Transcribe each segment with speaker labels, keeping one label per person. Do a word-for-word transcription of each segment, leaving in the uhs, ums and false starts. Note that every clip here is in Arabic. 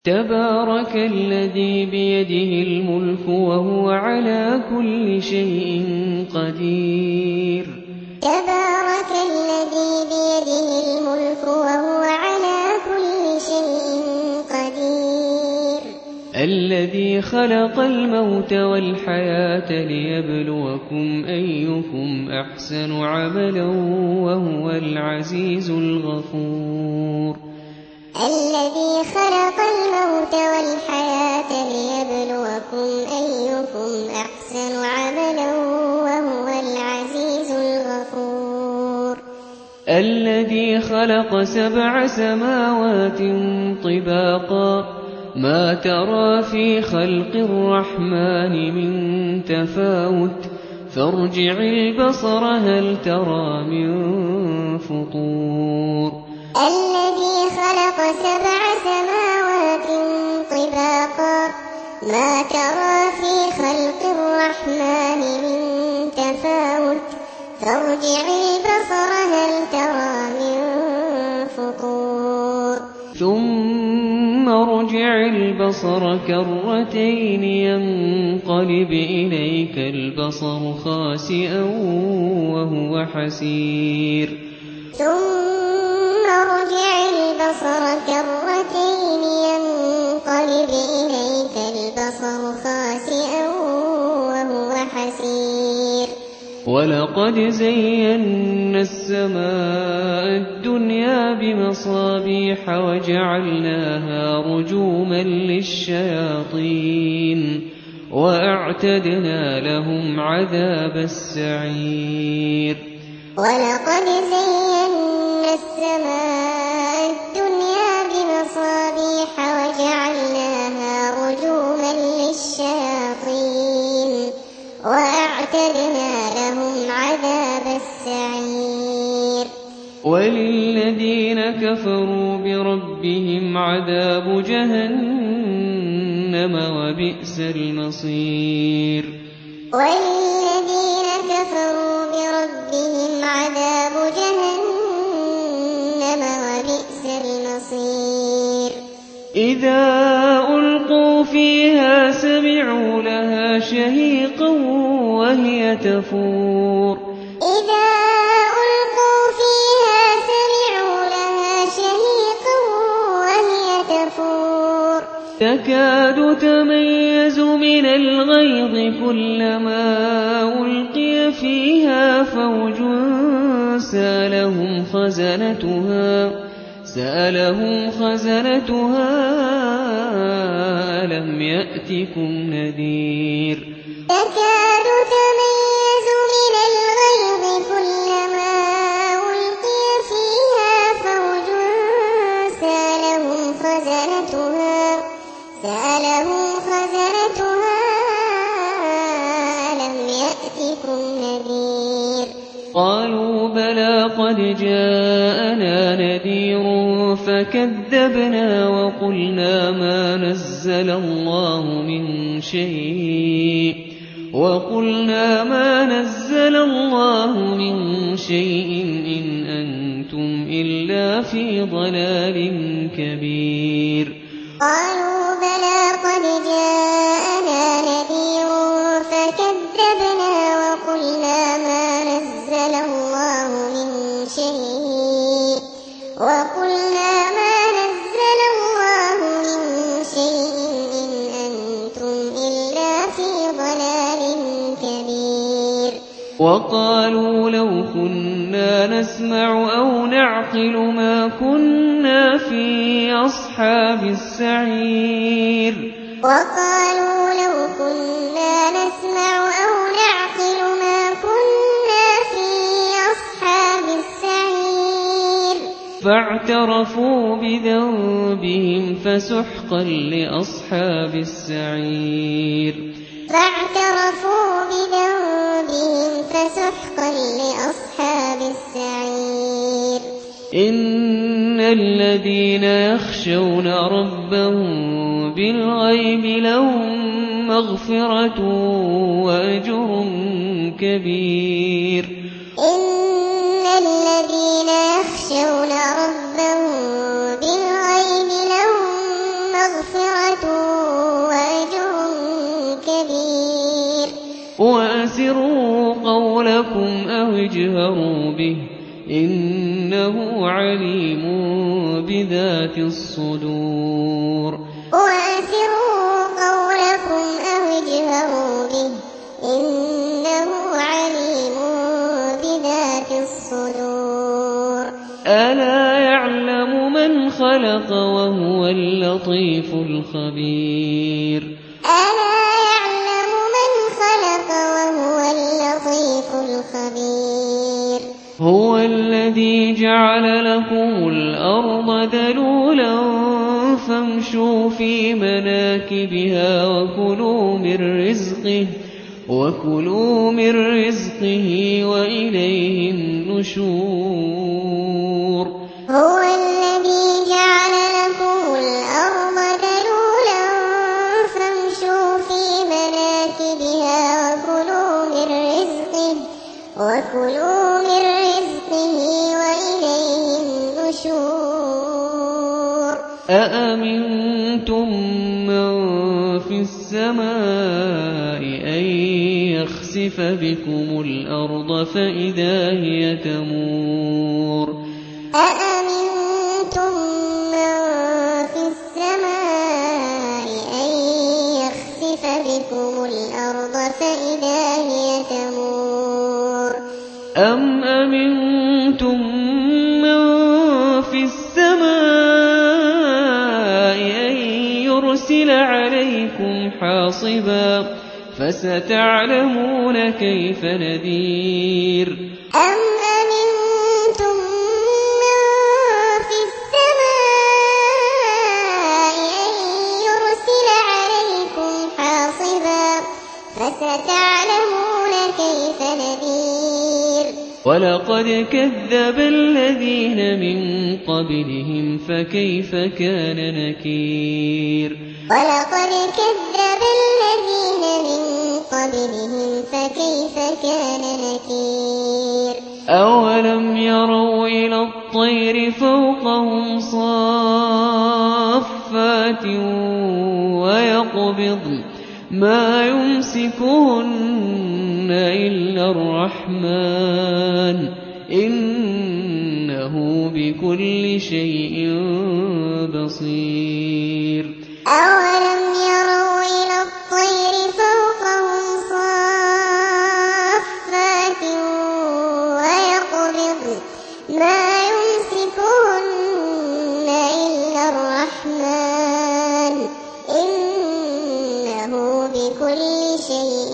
Speaker 1: تبارك الذي بيده الملك وهو على كل شيء قدير.
Speaker 2: تبارك الذي بيده الملك وهو على كل شيء قدير.
Speaker 1: الذي خلق الموت والحياة ليبلوكم أيكم أحسن عملا وهو العزيز الغفور.
Speaker 2: الذي خلق الموت والحياة ليبلوكم أيكم أحسن عملا وهو العزيز الغفور.
Speaker 1: الذي خلق سبع سماوات طباقا ما ترى في خلق الرحمن من تفاوت فارجع البصر هل ترى من فطور.
Speaker 2: الذي خلق سبع سماوات طباقا ما ترى في خلق الرحمن من تفاوت فارجع البصر هل ترى من فطور.
Speaker 1: ثم ارجع البصر كرتين ينقلب إليك البصر خاسئا وهو حسير.
Speaker 2: ثم ارجع البصر كرتين ينقلب إليك البصر خاسئا وهو حسير.
Speaker 1: ولقد زينا السماء الدنيا بمصابيح وجعلناها رجوما للشياطين وأعتدنا لهم عذاب السعير.
Speaker 2: ولقد زينا السماء الدنيا بمصابيح وجعلناها رجوما للشياطين وأعتدنا لهم عذاب السعير.
Speaker 1: وللذين كفروا بربهم عذاب جهنم وبئس المصير.
Speaker 2: والذين كفروا بربهم عذاب جهنم وبئس المصير.
Speaker 1: إذا ألقوا فيها سمعوا لها شهيقا وهي تفور.
Speaker 2: إذا ألقوا فيها سمعوا لها شهيقا وهي تفور.
Speaker 1: تكاد تميز من الغيظ كلما ألقي فيها فوج سألهم خزنتها سألهم خزنتها ألم يأتكم نذير.
Speaker 2: تكاد تميز من الغيظ كلما ألقي فيها فوج سألهم خزنتها سألهم خزنتها ألم يأتكم نذير.
Speaker 1: قالوا بلى قد جاءنا نذير فكذبنا وقلنا ما نزل الله من شيء وقلنا ما نزل الله من شيء إن أنتم إلا في ضلال كبير.
Speaker 2: قالوا بلى قد جاءنا نذير فكذبنا وقلنا ما نزل الله من شيء وقلنا ما نزل الله من شيء إن أنتم إلا في ضلال كبير.
Speaker 1: وقالوا لو كنا نسمع أو نعقل ما كنا في أصحاب السعير.
Speaker 2: وقالوا لو كنا نسمع أو نعقل ما كنا في أصحاب السعير.
Speaker 1: فاعترفوا بذنبهم فسحقا لأصحاب السعير.
Speaker 2: فاعترفوا بذنبهم فسحقا لأصحاب السعير.
Speaker 1: إن الذين يخشون ربهم بالغيب لهم مغفرة وأجر كبير.
Speaker 2: إن الذين يخشون ربهم بالغيب لهم مغفرة مغفرة وأجر كبير
Speaker 1: وأسروا قولكم أو اجهروا به إنه عليم بذات الصدور
Speaker 2: وأسروا قولكم أو اجهروا به إنه عليم بذات الصدور
Speaker 1: ألا يعلم من خلق وهو اللطيف الخبير
Speaker 2: ألا يعلم من خلق وهو اللطيف الخبير
Speaker 1: هو الذي جعل لكم الأرض ذلولا فامشوا في مناكبها وكلوا من رزقه وكلوا من رزقه وإليه النشور
Speaker 2: هو الذي جعل لكم الأرض ذلولا فامشوا في مناكبها وكلوا من رزقه وكلوا من رزقه وإليه النشور
Speaker 1: أأمنتم من في السماء أن يخسف بكم الأرض فإذا هي تمور
Speaker 2: أأمنتم من في السماء أن يخسف بكم الأرض فإذا هي تمور
Speaker 1: أم أمنتم من في السماء أن يرسل عليكم حاصبا فستعلمون كيف نذير
Speaker 2: أم أمنتم من في السماء أن يرسل عليكم حاصبا فستعلمون كيف نذير
Speaker 1: ولقد كذب الذين من قبلهم فكيف كان نكير
Speaker 2: ولقد كذب الذين من قبلهم فكيف كان نكير
Speaker 1: أولم يروا إلى الطير فوقهم صافات ويقبضن ما يمسكهن إلا الرحمن إنه بكل شيء بصير
Speaker 2: أولم يروا إلى الطير فوقهم صافات ويقبضن ما يمسكهن إلا الرحمن إنه بكل شيء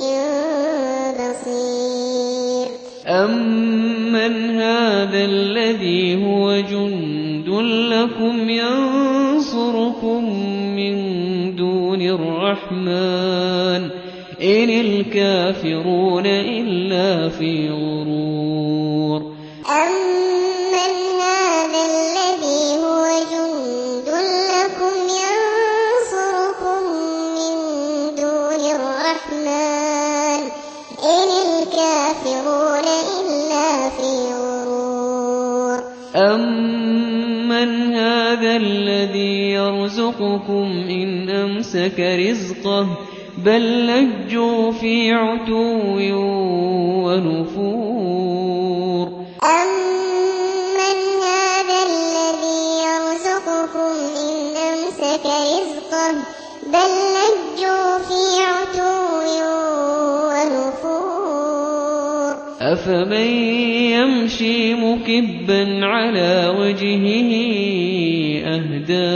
Speaker 2: بصير
Speaker 1: أمن هذا الذي هو جند لكم ينصركم من دون الرحمن إن الكافرون إلا في غرور
Speaker 2: أمن هذا الذي هو جند لكم ينصركم من دون الرحمن إن الكافرون إلا في غرور
Speaker 1: أمن هذا الذي يرزقكم إن أمسك رزقه بل لجوا في عتو ونفور
Speaker 2: أمن هذا الذي يرزقكم إن أمسك رزقه بل لجوا في عتو ونفور
Speaker 1: أفمن يمشي مكبا على وجهه أهدى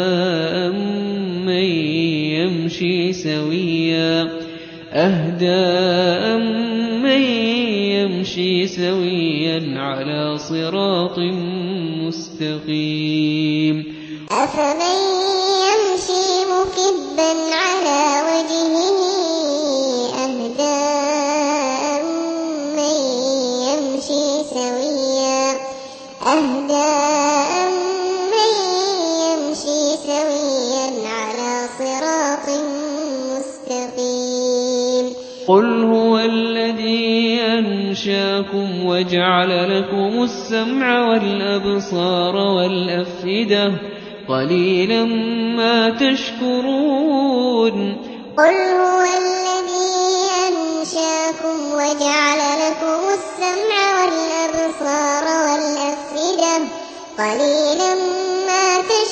Speaker 1: أمن يمشي سويا أهدى أمن يمشي سويا على صراط مستقيم
Speaker 2: أفمن يمشي مكبا على وجهه أهدى أمن يمشي سويا أهدى أمن يمشي سويا على صراط مستقيم
Speaker 1: قل هو الذي أنشاكم وجعل لكم السمع والأبصار والأفئدة قليلا ما تشكرون
Speaker 2: قل هو الذي أنشاكم وجعل لكم السمع والأبصار والأفئدة قليلا ما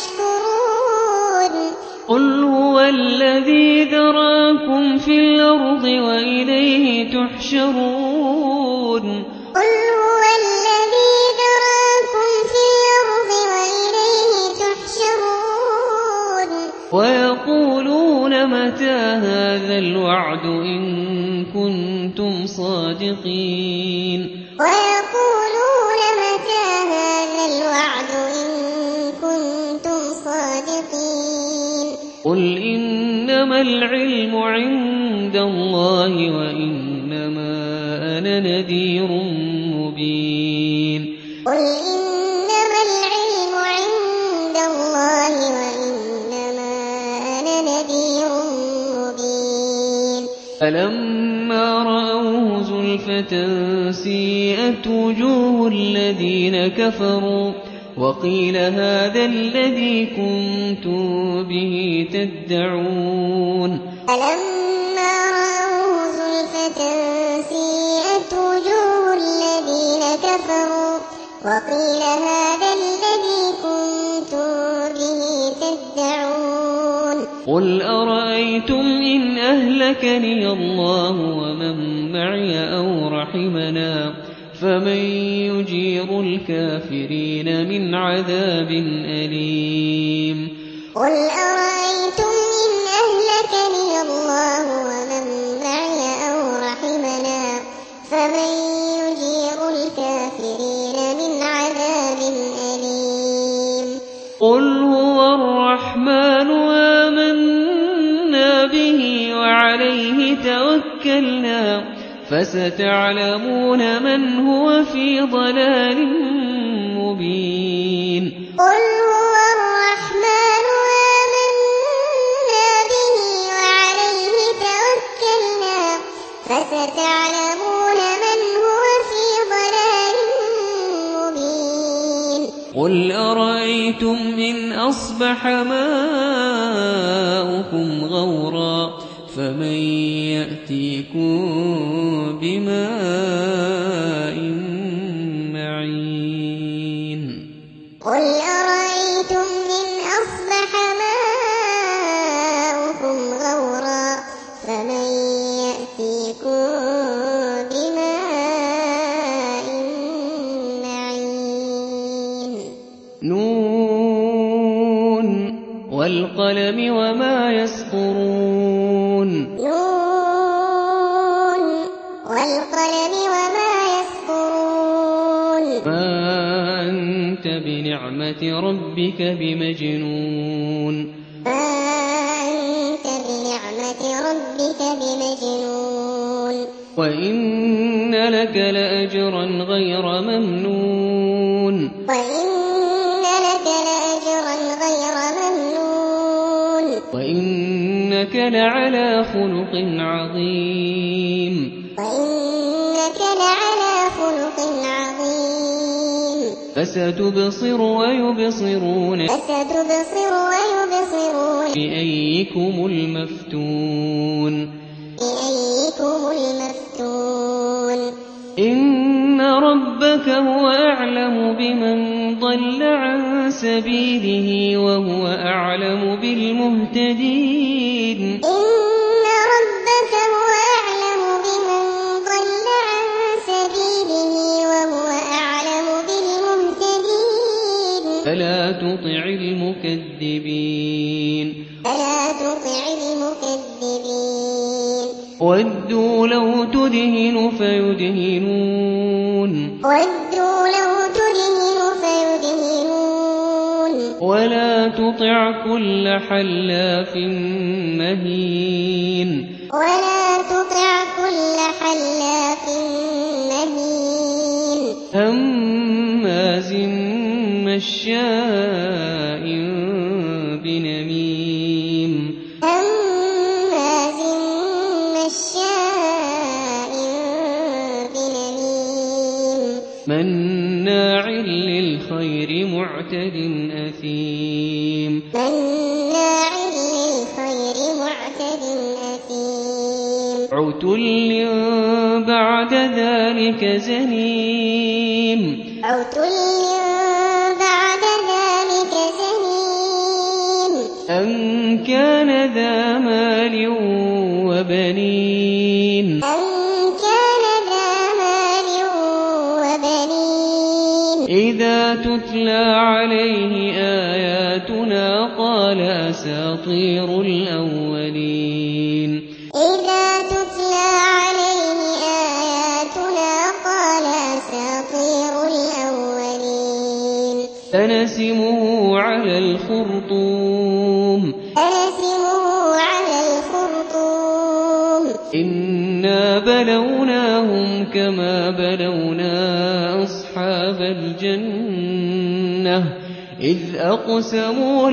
Speaker 2: تشكرون
Speaker 1: قل هو الذي ذراكم في الأرض وإليه تحشرون
Speaker 2: قل هو الذي ذراكم في الأرض وإليه تحشرون
Speaker 1: ويقولون متى هذا الوعد إن كنتم صادقين
Speaker 2: ويقولون متى هذا الوعد إن كنتم صادقين
Speaker 1: قل إنما العلم عند الله وإنما أنا نذير مبين
Speaker 2: قل إنما العلم عند الله وإنما أنا نذير مبين
Speaker 1: فلما رأوه زلفة سيئت وجوه الذين كفروا وقيل هذا الذي كنتم به تدعون
Speaker 2: فلما رأوه زلفة سيئت وجوه الذين كفروا وقيل هذا الذي كنتم به تدعون
Speaker 1: قل أرأيتم إن أهلكني الله ومن معي أو رحمنا فمن يجير الكافرين من عذاب أليم
Speaker 2: قل أرأيتم إن أهلكني الله ومن معي أو رحمنا فمن يجير الكافرين من عذاب أليم
Speaker 1: قل هو الرحمن آمنا به وعليه توكلنا فستعلمون من هو في ضلال مبين
Speaker 2: قل هو الرحمن آمنا به وعليه توكلنا فستعلمون من هو في ضلال مبين
Speaker 1: قل أرأيتم إن أصبح ماؤكم غورا فمن يأتيكم بماء معين
Speaker 2: قل أرأيتم إن أصبح ماؤكم غورا فمن يأتيكم بماء معين
Speaker 1: نون والقلم وما يسطرون
Speaker 2: نون والقلم وما يسطرون
Speaker 1: ما أنت بنعمة ربك بمجنون
Speaker 2: ما أنت بنعمة ربك بمجنون
Speaker 1: وإن لك لأجرا غير ممنون
Speaker 2: وإن لك لأجرا غير ممنون
Speaker 1: وإنك لعلى خلق عظيم
Speaker 2: وإنك لعلى خلق عظيم
Speaker 1: فستبصر ويبصرون
Speaker 2: فستبصر ويبصرون
Speaker 1: بأيكم المفتون
Speaker 2: بأيكم المفتون
Speaker 1: إن ربك هو أعلم بمن ضل عن سبيله وهو أعلم بالمهتدين
Speaker 2: إن ربك هو أعلم بمن ضل عن سبيله وهو أعلم بالمهتدين
Speaker 1: فلا تطع المكذبين
Speaker 2: فلا تطع المكذبين
Speaker 1: ودوا لو تدهن فيدهنون
Speaker 2: ودوا لو تدهن فيدهنون
Speaker 1: ولا تطع كل حلاف مهين
Speaker 2: ولا تطع كل حلاف مهين
Speaker 1: هماز مشاء بنميم
Speaker 2: هماز مشاء بنميم
Speaker 1: مناع للخير معتد أثيم عُتُلٍّ بَعْدَ ذَلِكَ زَنِيمٍ
Speaker 2: عُتُلٍّ بَعْدَ ذَلِكَ زَنِيمٍ
Speaker 1: أَن كَانَ ذَا مَالٍ وَبَنِينَ
Speaker 2: أَن كَانَ ذَا مَالٍ وَبَنِينَ
Speaker 1: إِذَا تُتْلَىٰ عَلَيْهِ آيَاتُنَا قَالَ أَسَاطِيرُ الْأَوَّلِينَ
Speaker 2: إِذَا تُتْلَىٰ عَلَيْهِ آيَاتُنَا قَالَ أَسَاطِيرُ الْأَوَّلِينَ
Speaker 1: سَنَسِمُهُ عَلَى الْخُرْطُومِ
Speaker 2: سَنَسِمُهُ عَلَى الْخُرْطُومِ
Speaker 1: إِنَّا بَلَوْنَاهُمْ كَمَا بَلَوْنَا أَصْحَابَ الْجَنَّةِ إِذْ أَقْسَمُوا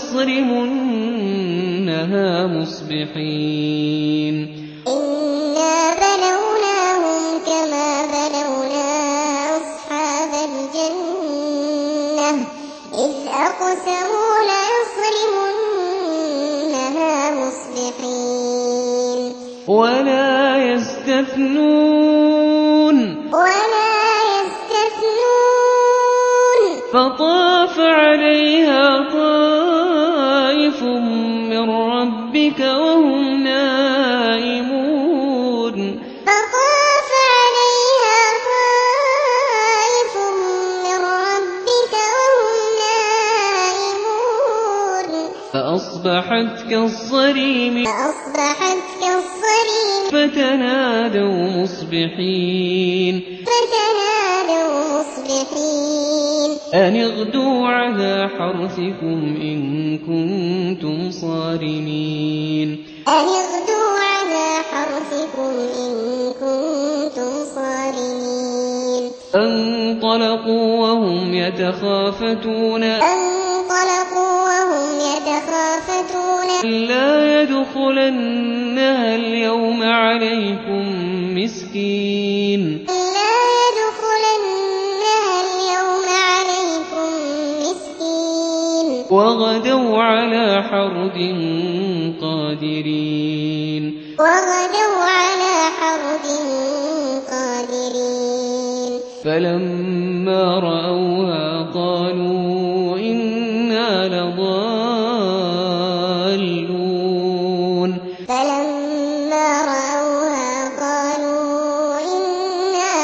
Speaker 1: لَيَصْرِمُنَّهَا مُصْبِحِينَ
Speaker 2: إِنَّا بَلَوْنَاهُمْ كَمَا بَلَوْنَا أَصْحَابَ الْجَنَّةِ إِذْ أَقْسَمُوا لَيَصْرِمُنَّهَا مُصْبِحِينَ
Speaker 1: وَلَا يَسْتَثْنُونَ
Speaker 2: وَلَا يَسْتَثْنُونَ
Speaker 1: فَطَافَ عَلَيْهَا طَائِفٌ مِّن رَّبِّكَ وَهُمْ نَائِمُونَ
Speaker 2: فَطَافَ عَلَيْهَا طَائِفٌ مِّن رَّبِّكَ وَهُمْ نَائِمُونَ
Speaker 1: فَأَصْبَحَتْ كَالصَّرِيمِ
Speaker 2: فَأَصْبَحَتْ كَالصَّرِيمِ
Speaker 1: فَتَنَادَوْا مُصْبِحِينَ
Speaker 2: فَتَنَادَوْا مُصْبِحِينَ
Speaker 1: أَنِ اغْدُوا عَلَىٰ حَرْثِكُمْ إِن كُنتُمْ صَارِمِينَ
Speaker 2: أَنِ اغْدُوا عَلَىٰ حَرْثِكُمْ إِن كُنتُمْ صَارِمِينَ
Speaker 1: فَانطَلَقُوا وَهُمْ يَتَخَافَتُونَ
Speaker 2: فَانطَلَقُوا وَهُمْ يَتَخَافَتُونَ
Speaker 1: أَلَّا يَدْخُلَنَّهَا الْيَوْمَ عَلَيْكُم مِّسْكِينٌ
Speaker 2: أَلَّا يَدْخُلَنَّهَا الْيَوْمَ عَلَيْكُم مِّسْكِينٌ
Speaker 1: وَغَدَوْا عَلَىٰ حَرْدٍ قَادِرِينَ
Speaker 2: وَغَدَوْا عَلَىٰ حَرْدٍ قَادِرِينَ
Speaker 1: فَلَمَّا رَأَوْهَا قَالُوا إِنَّا لَضَالُّونَ
Speaker 2: فَلَمَّا رَأَوْهَا قَالُوا إِنَّا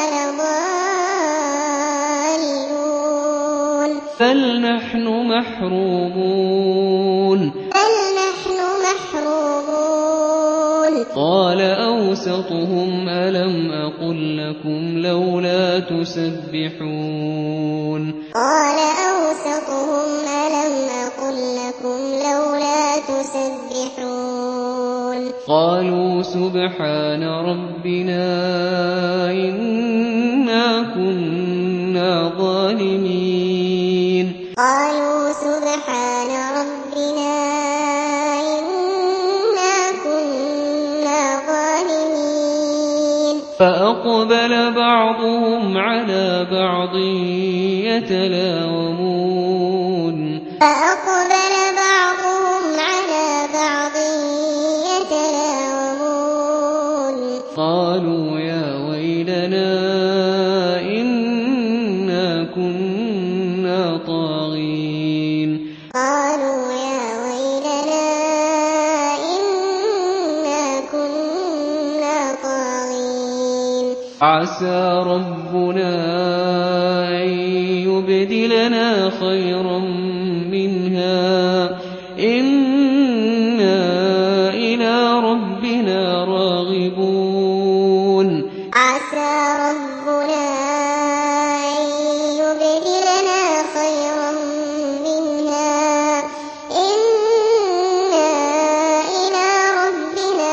Speaker 2: لَضَالُّونَ
Speaker 1: بَلْ نَحْنُ مَحْرُومُونَ
Speaker 2: بَلْ نَحْنُ مَحْرُومُونَ
Speaker 1: قَالَ أَوْسَطُهُمْ أَلَمْ أَقُل لَّكُمْ لَوْلَا تُسَبِّحُونَ
Speaker 2: قَالَ أَوْسَطُهُمْ أَلَمْ أَقُل لَّكُمْ لَوْلَا تُسَبِّحُونَ
Speaker 1: قَالُوا سُبْحَانَ رَبِّنَا إِنَّا كُنَّا ظَالِمِينَ
Speaker 2: قَالُوا سُبْحَانَ رَبِّنَا إِنَّا كُنَّا ظَالِمِينَ
Speaker 1: فَأَقْبَلَ بَعْضُهُمْ عَلَىٰ بَعْضٍ يَتَلَاوَمُونَ
Speaker 2: فَأَقْبَلَ بَعْضُهُمْ عَلَىٰ بَعْضٍ يَتَلَاوَمُونَ
Speaker 1: قَالُوا يَا وَيْلَنَا إِنَّا كُنَّا طَاغِينَ
Speaker 2: قَالُوا يَا وَيْلَنَا إِنَّا كُنَّا طَاغِينَ
Speaker 1: عَسَىٰ رَبُّنَا أَن يُبْدِلَنَا خَيْرًا مِّنْهَا إِنَّا إِلَىٰ رَبِّنَا راغبون
Speaker 2: عَسَىٰ رَبُّنَا أَن يُبْدِلَنَا خَيْرًا مِّنْهَا إِنَّا إِلَىٰ رَبِّنَا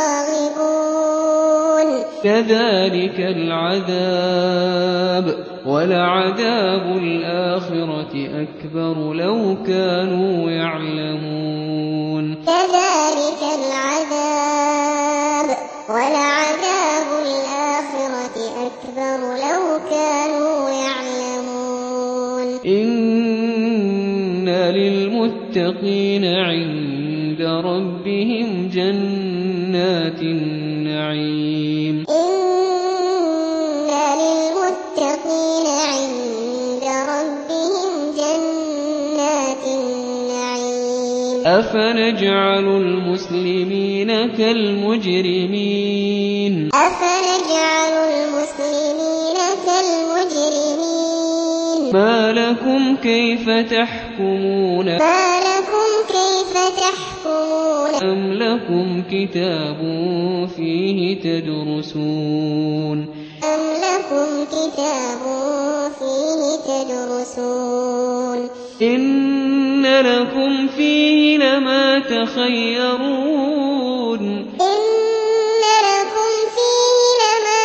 Speaker 2: راغبون
Speaker 1: كَذَٰلِكَ الْعَذَابُ وَلَعَذَابُ الْآخِرَةِ أَكْبَرُ لَوْ كَانُوا يَعْلَمُونَ
Speaker 2: كَذَٰلِكَ الْعَذَابُ وَلَعَذَابُ الْآخِرَةِ أَكْبَرُ لَوْ كَانُوا يَعْلَمُونَ
Speaker 1: إِنَّ لِلْمُتَّقِينَ عِندَ رَبِّهِمْ ربهم جنات النعيم
Speaker 2: إن للمتقين عند ربهم جنات النعيم
Speaker 1: أفنجعل المسلمين كالمجرمين
Speaker 2: أفنجعل المسلمين كالمجرمين
Speaker 1: ما لكم كيف تحكمون
Speaker 2: ما لكم كيف تحكمون
Speaker 1: أم لكم كتاب فيه تدرسون
Speaker 2: أم لكم كتاب فيه تدرسون
Speaker 1: إن لكم فيه لما تخيرون
Speaker 2: إن لكم فيه لما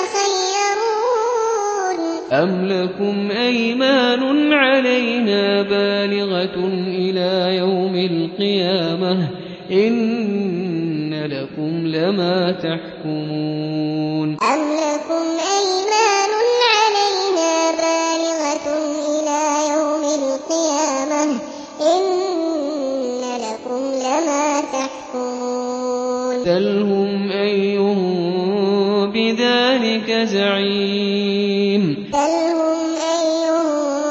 Speaker 2: تخيرون
Speaker 1: أم لكم أيمان علينا بالغة إلى يوم القيامة إن لكم لما تحكمون
Speaker 2: أم لكم أيمان علينا بالغة إلى يوم القيامة إن لكم لما تحكمون
Speaker 1: سلهم أيهم بذلك زعيم
Speaker 2: سلهم أيهم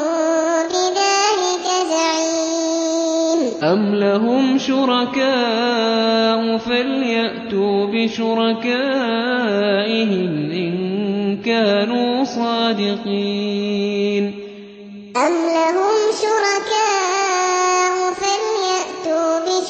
Speaker 2: بذلك زعيم
Speaker 1: أم لهم شركاء فليأتوا بشركائهم إن كانوا صادقين
Speaker 2: أم لهم شركاء فليأتوا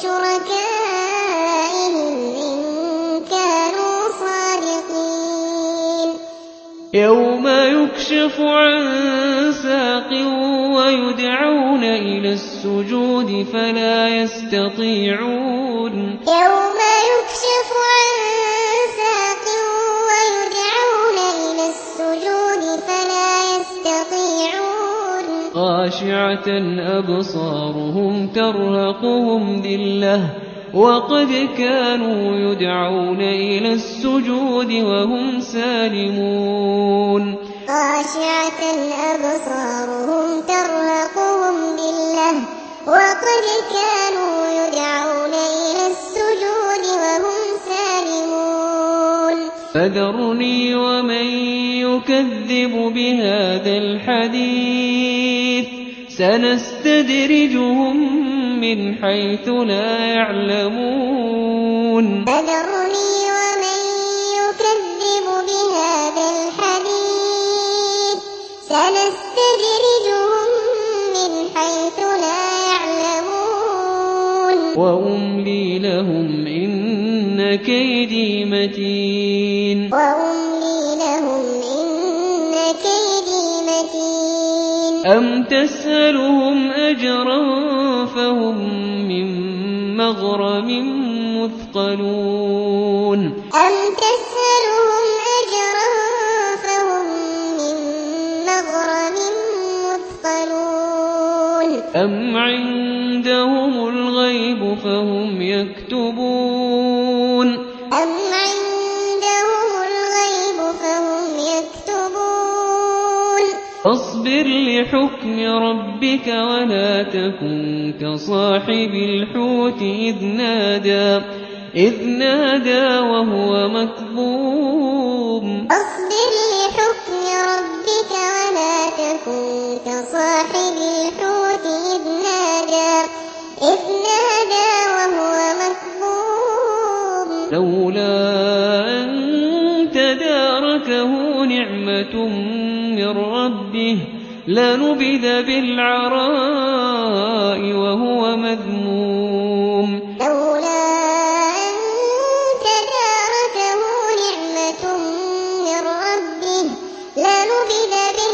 Speaker 2: بشركائهم إن كانوا صادقين
Speaker 1: يوم يكشف عن ساق ويدعون إلى السجود فلا يستطيعون
Speaker 2: يوم يكشف عن ساق ويدعون إلى السجود فلا يستطيعون
Speaker 1: خاشعة أبصارهم ترهقهم ذلة وقد كانوا يدعون إلى السجود وهم سالمون
Speaker 2: خاشعة أبصارهم ترهقهم ذلة وقد كانوا يدعون إلى السجود وهم سالمون
Speaker 1: فذرني ومن يكذب بهذا الحديث سنستدرجهم من حيث لا يعلمون
Speaker 2: فذرني ومن يكذب بهذا الحديث سنستدرجهم من حيث لا يعلمون
Speaker 1: وأملي لهم إن كيدي متين
Speaker 2: وأملي لهم إن كيدي متين
Speaker 1: أم تسألهم أجرا فهم من مغرم مثقلون
Speaker 2: أم تسألهم أجرا فهم من مغرم مثقلون
Speaker 1: أم عندهم الغيب فهم يكتبون
Speaker 2: أم عندهم الغيب فهم يكتبون
Speaker 1: فاصبر لحكم ربك ولا تكن كصاحب الحوت إذ نادى إذ نادى وهو مكظوم
Speaker 2: أصبر لحكم ربك ولا تكن كصاحب الحوت إذ نادى إذ نادى وهو مكظوم
Speaker 1: لولا أن تداركه نعمة من ربه لنبذ بالعراء وهو مذموم
Speaker 2: لولا أن تداركه نعمة من ربه لنبذ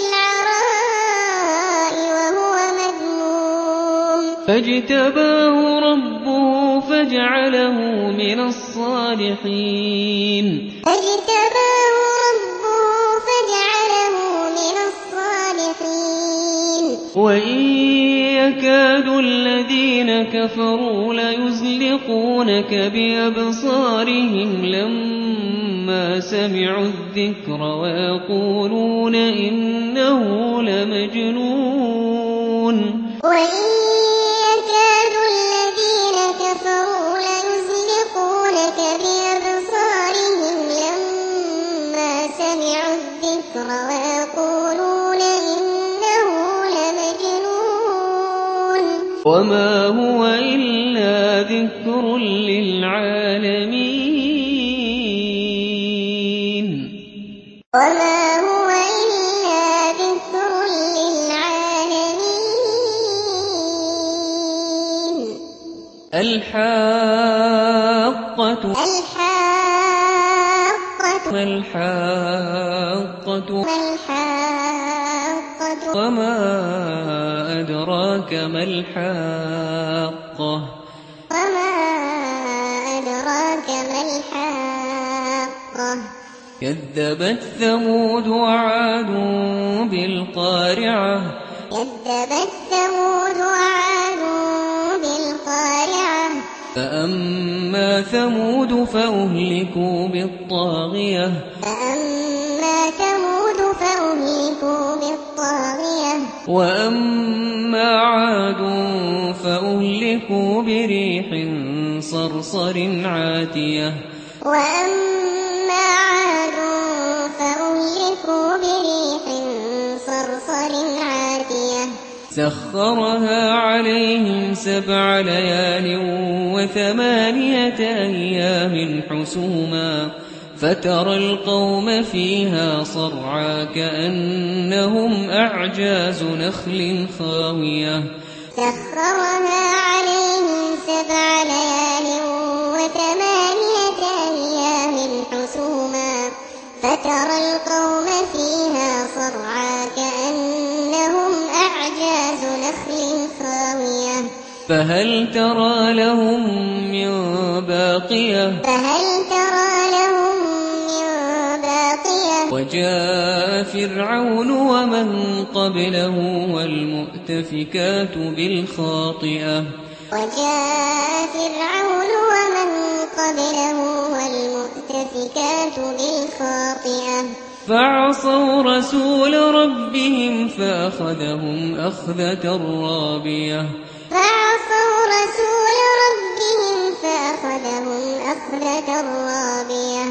Speaker 2: بالعراء وهو مذموم
Speaker 1: فاجتباه ربه فجعله من الصالحين
Speaker 2: فاجتباه ربه فجعله من الصالحين
Speaker 1: وإن يكاد الذين كفروا ليزلقونك بأبصارهم لما سمعوا الذكر ويقولون إنه لمجنون
Speaker 2: وإن يكاد الذين كفروا ليزلقونك السحر ويقولون إنه لمجنون
Speaker 1: وما هو إلا ذكر للعالمين
Speaker 2: وما هو إلا ذكر للعالمين
Speaker 1: الحاقة
Speaker 2: الحاقة
Speaker 1: ما الحاقة
Speaker 2: ما الحاقة
Speaker 1: وما أدراك ما الحاقة
Speaker 2: وما أدراك ما الحاقة
Speaker 1: كذبت ثمود وعاد بالقارعة
Speaker 2: كذبت ثمود وعاد بالقارعة
Speaker 1: فأما ثمود فأهلكوا بالطاغية
Speaker 2: فأما ثمود فأهلكوا بالطاغية
Speaker 1: وأما عاد فأهلكوا بريح صرصر عاتية
Speaker 2: وأما عاد فأهلكوا بريح صرصر عاتية
Speaker 1: سخرها عليهم سبع ليال وثمانية أيام حسوما فترى القوم فيها صرعى كأنهم أعجاز نخل خاوية
Speaker 2: سخرها عليهم سبع ليال وثمانية أيام حسوما فترى القوم فيها صرعى كأنهم أعجاز نخل خاوية
Speaker 1: فهل ترى لهم من باقية
Speaker 2: فهل ترى لهم من باقية
Speaker 1: وجاء فرعون ومن قبله والمؤتفكات بالخاطئة
Speaker 2: وجاء فرعون ومن قبله والمؤتفكات بالخاطئة
Speaker 1: فعصوا رسول ربهم فأخذهم أخذة رابية
Speaker 2: فعصوا رسول ربهم فأخذهم أخذة رابية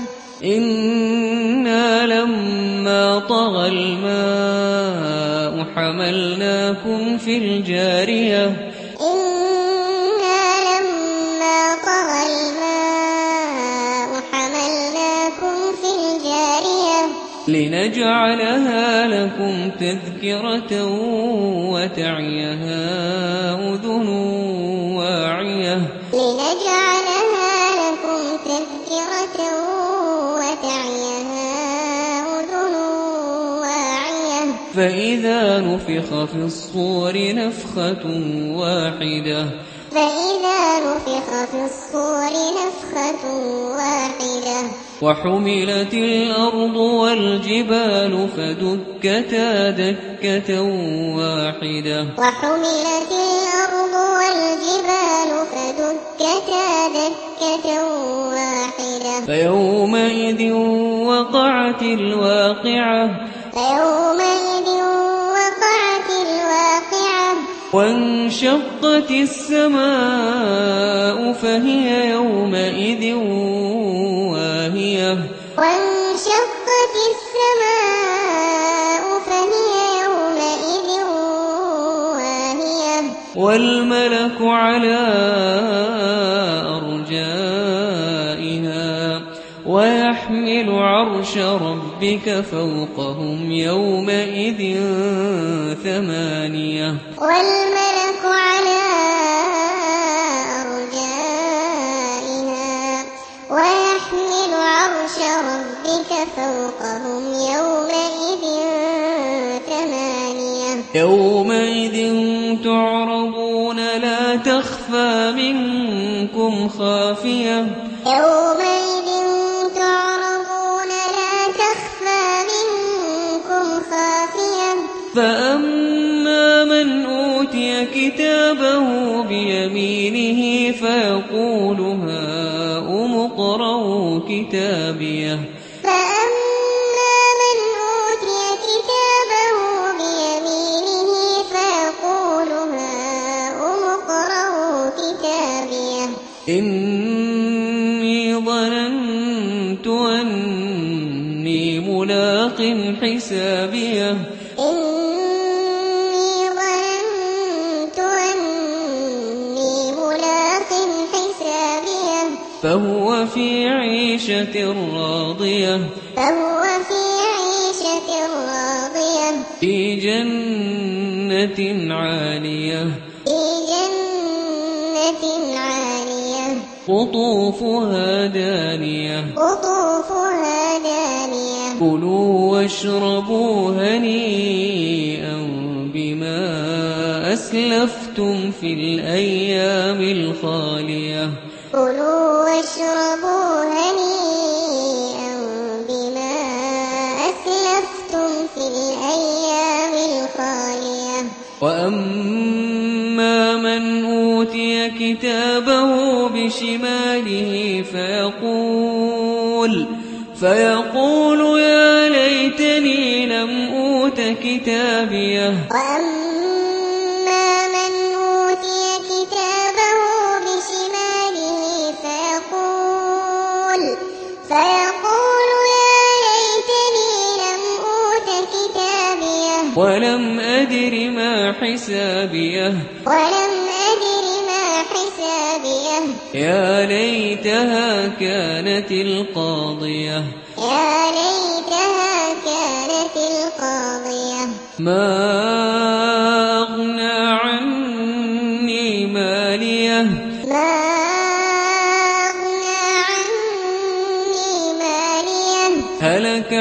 Speaker 1: إنا لما طغى الماء حملناكم في الجارية
Speaker 2: إنا لما طغى الماء حملناكم في الجارية
Speaker 1: لنجعلها لكم تذكرة وتعيها أذن واعية
Speaker 2: لنجعلها لكم تذكرة وتعيها أذن واعية
Speaker 1: فإذا نفخ في الصور نفخة واحدة
Speaker 2: فإذا نفخ في الصور نفخة واحدة
Speaker 1: وحملت الأرض والجبال فدكتا دكة واحدة
Speaker 2: وحملت الأرض والجبال فدكتا دكة واحدة
Speaker 1: فيومئذ وقعت الواقعة
Speaker 2: فيومئذ وقعت الواقعة
Speaker 1: وانشقت السماء فهي يومئذ واهية
Speaker 2: وانشقت السماء فهي يومئذ واهية
Speaker 1: والملك على أرجائها ويحمل عرش ربك فوقهم يومئذ ثمانية
Speaker 2: والملك على أرجائها ويحمل عرش ربك فوقهم يومئذ ثمانية
Speaker 1: يومئذ تعرضون لا تخفى منكم خافية
Speaker 2: يومئذ تعرضون لا تخفى منكم خافية
Speaker 1: فأما من أوتي كتابه بيمينه فيقول هاؤم اقرءوا كتابيه
Speaker 2: فأما من أوتي كتابه بيمينه فيقول هاؤم اقرءوا كتابيه إني
Speaker 1: ظننت أني ملاق ملاق حسابيه
Speaker 2: إني ظننت أني ملاق حسابيه
Speaker 1: فهو في عيشة راضية
Speaker 2: فهو في عيشة راضية
Speaker 1: في جنة عالية
Speaker 2: في جنة عالية
Speaker 1: قطوفها دانية
Speaker 2: قطوفها دانية
Speaker 1: كلوا واشربوا هنيئا بما أسلفتم في الأيام الخالية
Speaker 2: كلوا واشربوا هنيئا بما أسلفتم في الأيام الخالية
Speaker 1: وأما من أوتي كتابه بشماله فيقول فيقول يا ليتني لم أوت كتابيه
Speaker 2: وأما من أوتي كتابه بشماله فيقول فيقول يا ليتني لم أوت كتابيه
Speaker 1: ولم أدر ما حسابيه
Speaker 2: ولم أدر ما حسابيه
Speaker 1: يا ليتها كانت القاضية
Speaker 2: يا ليتها كانت القاضية
Speaker 1: ما أغنى عني ماليه
Speaker 2: ما أغنى عني ماليه
Speaker 1: هلك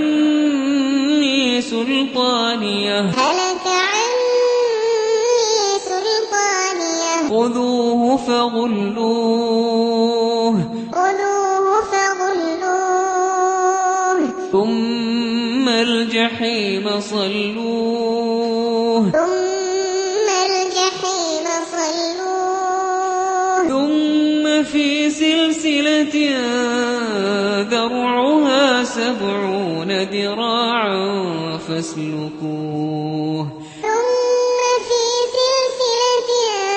Speaker 1: عني سلطانيه
Speaker 2: هلك عني سلطانيه
Speaker 1: خذوه فغلوه
Speaker 2: خذوه فغلوه
Speaker 1: ثم الجحيم صلوه
Speaker 2: ثم الجحيم صلوه
Speaker 1: ثم في سلسلة ذرعها سبعون ذراعا فاسلكوه
Speaker 2: ثم في سلسلة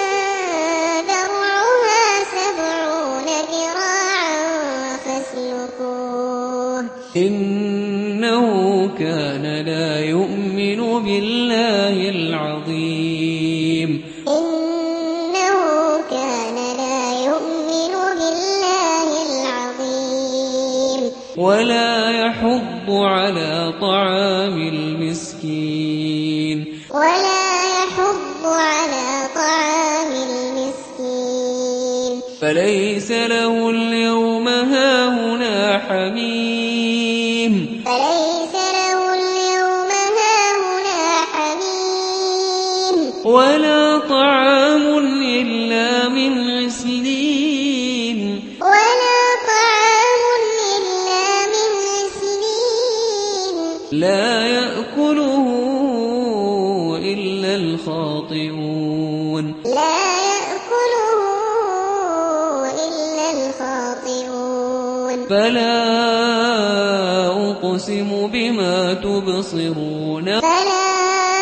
Speaker 2: ذرعها سبعون ذراعا فاسلكوه
Speaker 1: إنه كان لا يؤمن بالله العظيم
Speaker 2: إنه كان لا يؤمن بالله العظيم
Speaker 1: ولا يحض على طعام المسكين
Speaker 2: ولا يحض على طعام المسكين
Speaker 1: فليس له اليوم هاهنا حميم
Speaker 2: فليس له اليوم هاهنا حميم
Speaker 1: ولا طعام إلا من غسلين
Speaker 2: ولا طعام إلا من غسلين
Speaker 1: لا يأكله إلا الخاطئون
Speaker 2: لا يأكله إلا الخاطئون
Speaker 1: فلا أقسم بما تبصرون
Speaker 2: فلا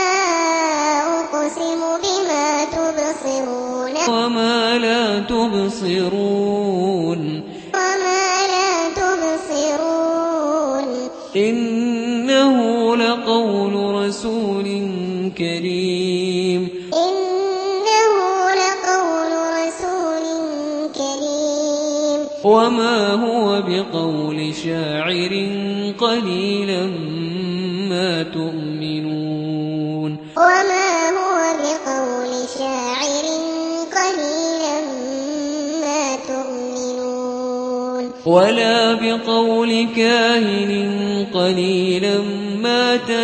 Speaker 2: أقسم بما تبصرون
Speaker 1: وما لا تبصرون
Speaker 2: وما لا تبصرون
Speaker 1: إنه لقول رسول كريم
Speaker 2: إنه لقول رسول كريم
Speaker 1: وما هو بقول شاعر قليلا ما تؤمنون
Speaker 2: وما هو بقول شاعر قليلا ما تؤمنون
Speaker 1: ولا بقول كاهن قليلا ما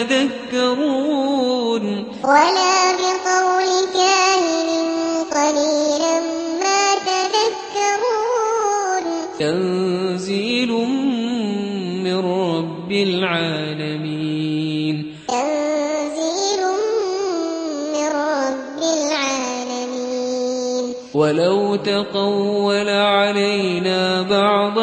Speaker 1: تذكرون
Speaker 2: ولا بقول كاهن قليلا ما تذكرون
Speaker 1: تنزيل من رب العالمين
Speaker 2: تنزيل من رب العالمين
Speaker 1: ولو تقول علينا بعض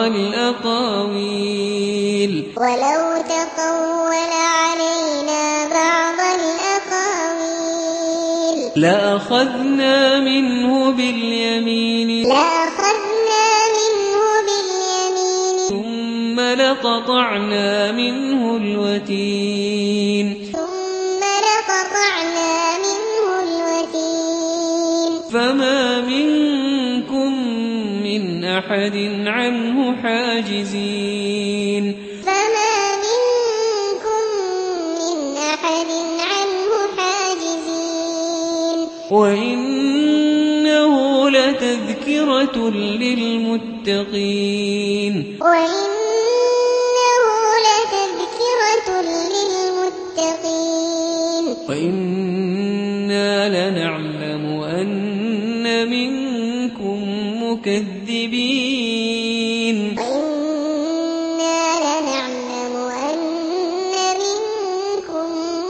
Speaker 1: الأقاويل
Speaker 2: ولو تقول علينا بعض الأقاويل
Speaker 1: لأخذنا منه باليمين
Speaker 2: لأخذنا منه باليمين
Speaker 1: ثم لقطعنا منه الوتين
Speaker 2: ثم لقطعنا منه الوتين
Speaker 1: فما منكم من أحد عنه حاجزين
Speaker 2: فما منكم من أحد عنه حاجزين
Speaker 1: وإنه لتذكرة للمتقين
Speaker 2: وإنه لتذكرة للمتقين
Speaker 1: وإنا لنعلم أن منكم مكذبين
Speaker 2: وإنا لنعلم أن منكم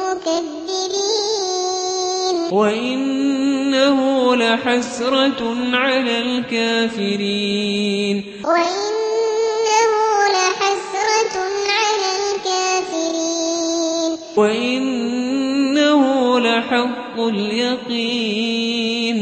Speaker 2: مكذبين
Speaker 1: وإنه لحسرة على الكافرين
Speaker 2: وإنه لحسرة على الكافرين
Speaker 1: وإنه لحق اليقين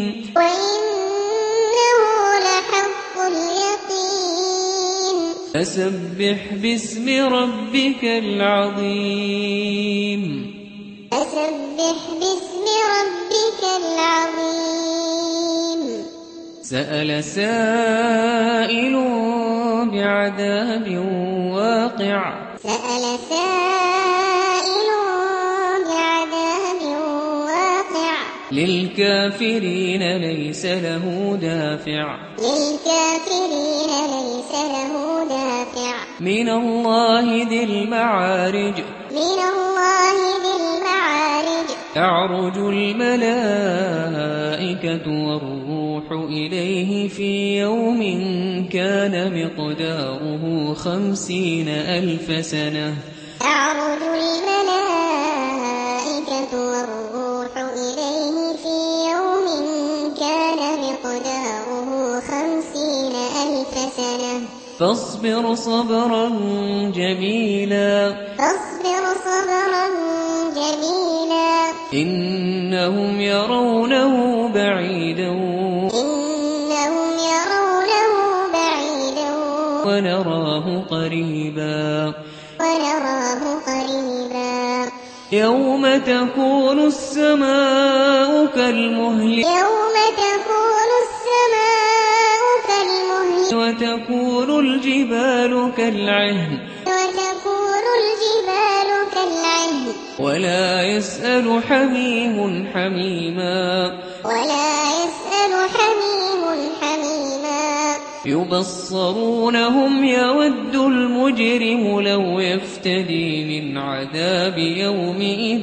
Speaker 2: وإنه لحق اليقين
Speaker 1: فسبح باسم ربك العظيم
Speaker 2: فسبح باسم ربك العظيم
Speaker 1: سأل سائل بعذاب واقع
Speaker 2: سأل سائل بعذاب واقع
Speaker 1: للكافرين ليس له دافع
Speaker 2: للكافرين ليس له دافع
Speaker 1: من الله ذي المعارج
Speaker 2: من الله ذي المعارج
Speaker 1: تعرج الملائكة والروح إليه في يوم كان مقداره خمسين ألف سنة
Speaker 2: تعرج الملائكة والروح إليه في يوم كان مقداره خمسين ألف سنة
Speaker 1: فاصبر صبرا جميلا
Speaker 2: فاصبر صبرا جميلا
Speaker 1: إنهم يرونه بعيدا
Speaker 2: إنهم يرونه بعيدا
Speaker 1: ونراه قريبا
Speaker 2: ونراه قريبا
Speaker 1: يوم تكون السماء كالمهل
Speaker 2: يوم تكون السماء كالمهل
Speaker 1: وتكون الجبال كالعهن
Speaker 2: وتكون الجبال كالعهن
Speaker 1: ولا يسأل حميم حميما
Speaker 2: ولا يسأل حميم حميما
Speaker 1: يبصرونهم يود المجرم لو يفتدي من عذاب يومئذ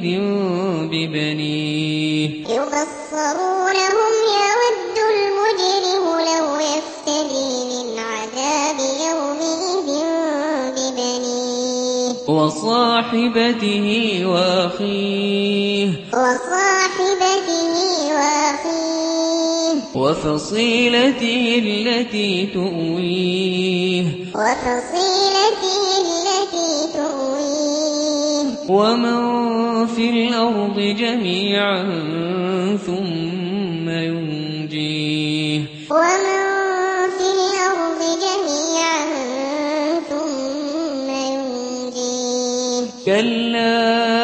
Speaker 1: ببنيه
Speaker 2: يبصرونهم يود المجرم لو يفتدي من عذاب يومئذ ببنيه
Speaker 1: وصاحبته وأخيه
Speaker 2: وصاحبته وأخيه
Speaker 1: وفصيلته التي تؤويه
Speaker 2: وفصيلته التي تؤويه
Speaker 1: ومن في الأرض جميعا ثم ينجيه
Speaker 2: ومن في الأرض جميعا ثم ينجيه
Speaker 1: كلا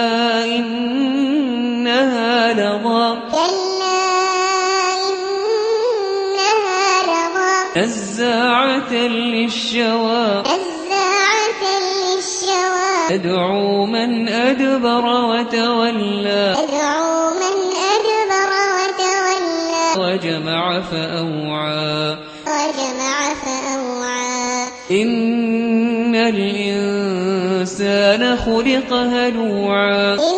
Speaker 1: إنها لظى
Speaker 2: كلا إنها لظى
Speaker 1: نزاعة للشوى
Speaker 2: نزاعة للشوى
Speaker 1: تدعو من أدبر وتولى
Speaker 2: تدعو من أدبر وتولى
Speaker 1: وجمع فأوعى
Speaker 2: وجمع فأوعى
Speaker 1: إن الإنسان خلق هلوعا
Speaker 2: إن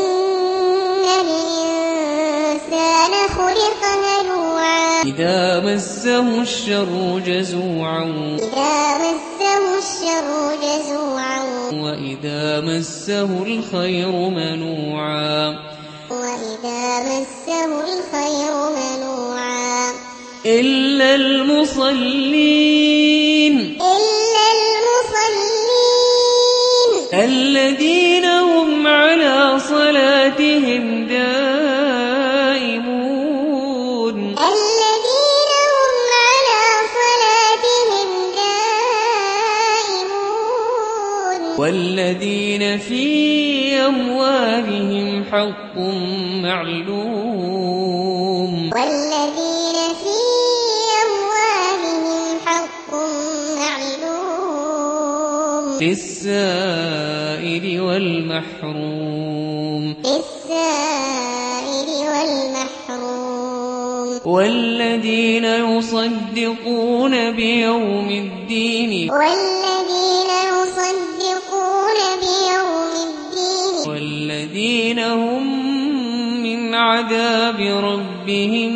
Speaker 2: الإنسان خلق هلوعا
Speaker 1: إذا مسه الشر جزوعا
Speaker 2: إذا مسه الشر جزوعا
Speaker 1: وإذا مسه الخير منوعا
Speaker 2: وإذا مسه الخير منوعا
Speaker 1: إلا المصلين
Speaker 2: إلا المصلين
Speaker 1: الذين هم على صلاتهم دائمون
Speaker 2: الذين هم على صلاتهم دائمون
Speaker 1: والذين في أموالهم حق معلوم
Speaker 2: والذين في أموالهم حق معلوم
Speaker 1: للسائل والمحروم
Speaker 2: للسائل والمحروم
Speaker 1: والذين يصدقون بيوم الدين
Speaker 2: والذين يصدقون بيوم الدين
Speaker 1: والذين هم من عذاب ربهم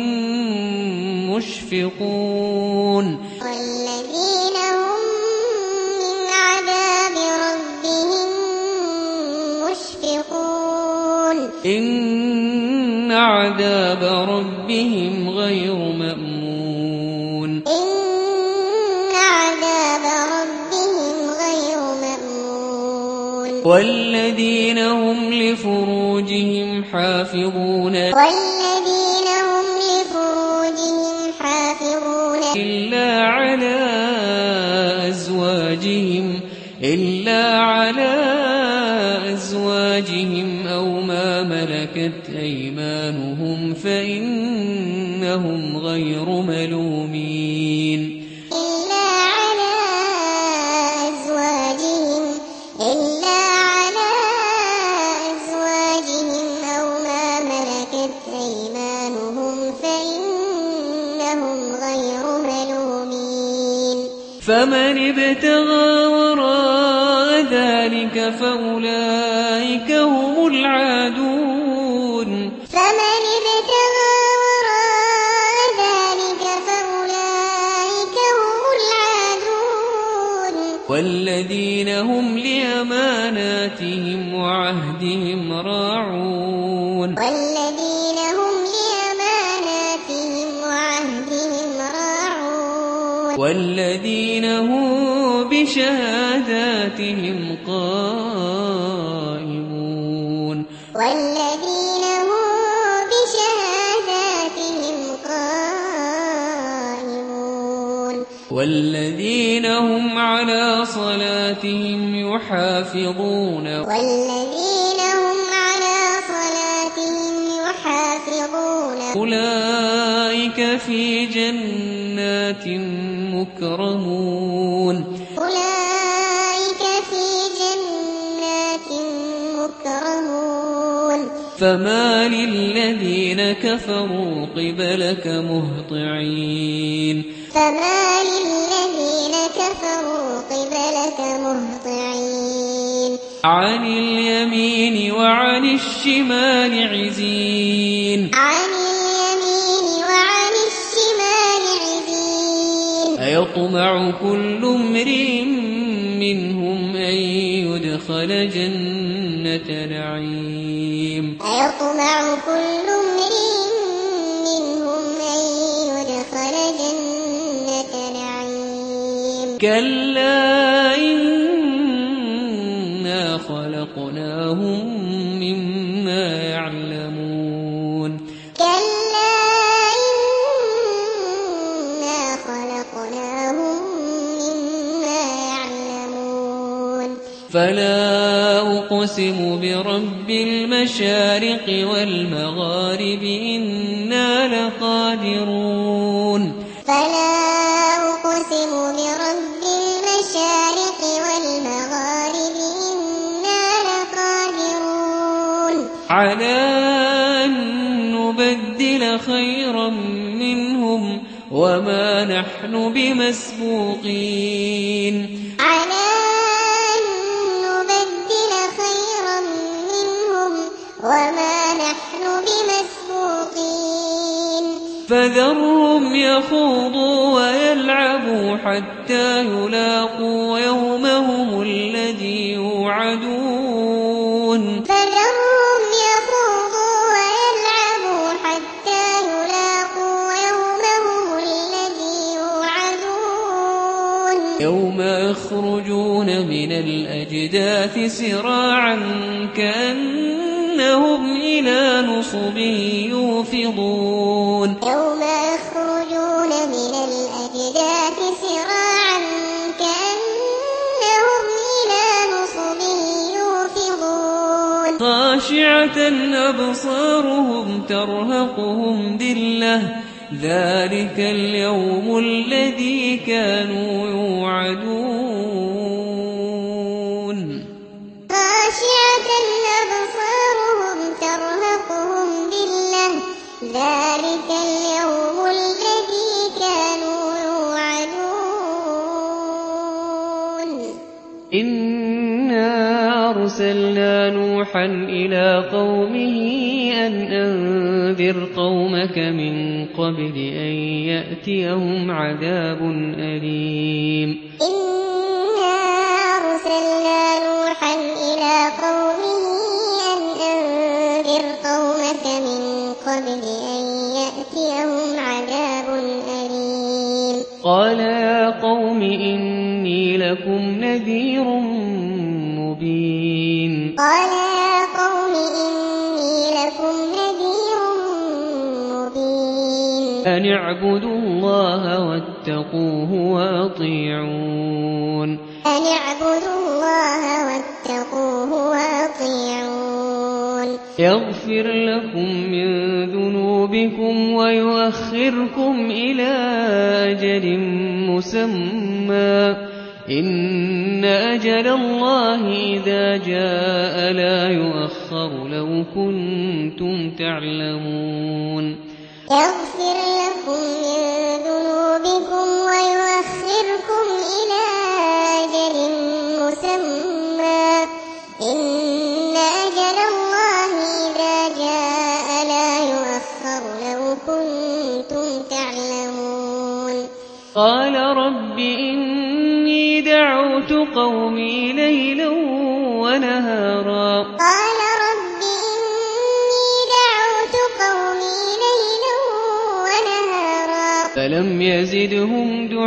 Speaker 1: مشفقون
Speaker 2: والذين هم من عذاب ربهم مشفقون
Speaker 1: إن عذاب ربهم غير مأمون
Speaker 2: إن عذاب ربهم غير مأمون
Speaker 1: والذين هم لفروجهم حافظون
Speaker 2: والذين هم لفروجهم حافظون
Speaker 1: إلا على أزواجهم إلا على أزواجهم أو ما ملكت أيمانهم فإنهم غير ملومين
Speaker 2: إلا على أزواجهم إلا على أزواجهم أو ما ملكت أيمانهم فإنهم غير ملومين
Speaker 1: فمن ابتغى وراء ذلك فأولئك هم العادون
Speaker 2: فمن ابتغى وراء ذلك فأولئك هم العادون
Speaker 1: والذين هم لأماناتهم وعهدهم راعون
Speaker 2: والذين هم لأماناتهم وعهدهم راعون
Speaker 1: والذين هم بشهاداتهم قائمون
Speaker 2: والذين هم بشهاداتهم قائمون
Speaker 1: والذين هم على صلاتهم يحافظون
Speaker 2: والذين هم على صلاتهم يحافظون
Speaker 1: أولئك في جنات مكرمون
Speaker 2: أولئك في جنات مكرمون
Speaker 1: فما للذين كفروا قبلك مهطعين
Speaker 2: فما للذين كفروا قبلك مهطعين
Speaker 1: عن اليمين وعن الشمال عزين
Speaker 2: عن اليمين وعن الشمال عزين
Speaker 1: أيطمع كل امرئ منهم أن يدخل جنة نعيم
Speaker 2: أيطمع كل امرئ منهم أن يدخل جنة نعيم
Speaker 1: كلا إنا خلقناهم مما يعلمون
Speaker 2: كلا إنا خلقناهم مما يعلمون
Speaker 1: فلا أقسم برب المشارق والمغارب إنا لقادرون
Speaker 2: فلا أقسم برب المشارق والمغارب إنا لقادرون
Speaker 1: على أن نبدل خيرا منهم وما نحن بمسبوقين
Speaker 2: على أن نبدل خيرا منهم وما نحن بمسبوقين
Speaker 1: فذرهم يخوضوا ويلعبوا حتى يلاقوا يومهم الذي يوعدون
Speaker 2: فذرهم يخوضوا ويلعبوا حتى يلاقوا يومهم الذي يوعدون
Speaker 1: يوم يخرجون من الأجداث سراعا كأنهم إلى نصب يوفضون
Speaker 2: يوم يخرجون من الأجداث سراعا كأنهم إلى نصب
Speaker 1: خاشعة أبصارهم ترهقهم ذلة ذلك اليوم الذي كانوا يوعدون
Speaker 2: خاشعة أبصارهم ترهقهم ذلة ذلك اليوم الذي كانوا يوعدون
Speaker 1: إنا أرسلنا نوحا إلى قومه أن أنذر قومك من قبل أن يأتيهم عذاب أليم
Speaker 2: إنا أرسلنا نوحا إلى قومه أن أنذر قومك من قبل أن يأتيهم عذاب أليم
Speaker 1: قال يا قوم إني لكم نذير مبين
Speaker 2: قال يا قوم إني لكم نذير مبين
Speaker 1: أن اعبدوا الله واتقوه وأطيعون
Speaker 2: أن اعبدوا الله واتقوه وأطيعون
Speaker 1: يغفر لكم من ذنوبكم ويؤخركم إلى أجل مسمى إن أجل الله إذا جاء لا يؤخر لو كنتم تعلمون
Speaker 2: يغفر لكم من ذنوبكم ويؤخركم إلى أجل مسمى إن أجل الله إذا جاء لا يؤخر لو كنتم تعلمون
Speaker 1: قال رب إني دعوت قومي ليلا ونهارا
Speaker 2: قال رب إني دعوت قومي ليلا ونهارا
Speaker 1: فلم يزدهم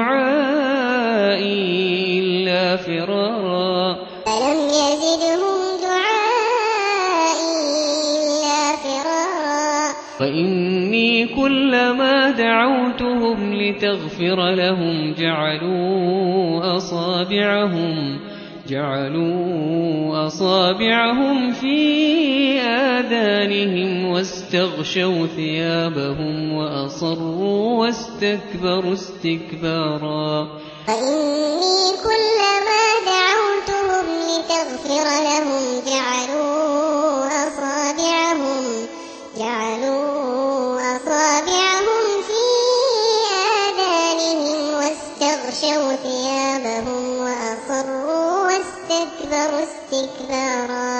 Speaker 1: دعائي إلا فرارا
Speaker 2: فلم يزدهم دعائي إلا فرارا
Speaker 1: وإني كلما دعوتهم لتغفر لهم جعلوا أصابعهم جعلوا أصابعهم في آذانهم واستغشوا ثيابهم وأصروا واستكبروا استكبارا
Speaker 2: وإني كلما دعوتهم لتغفر لهم جعلوا أصابعهم جعلوا أصابعهم في آذانهم واستغشوا ثيابهم وأصروا واستكبروا استكبارا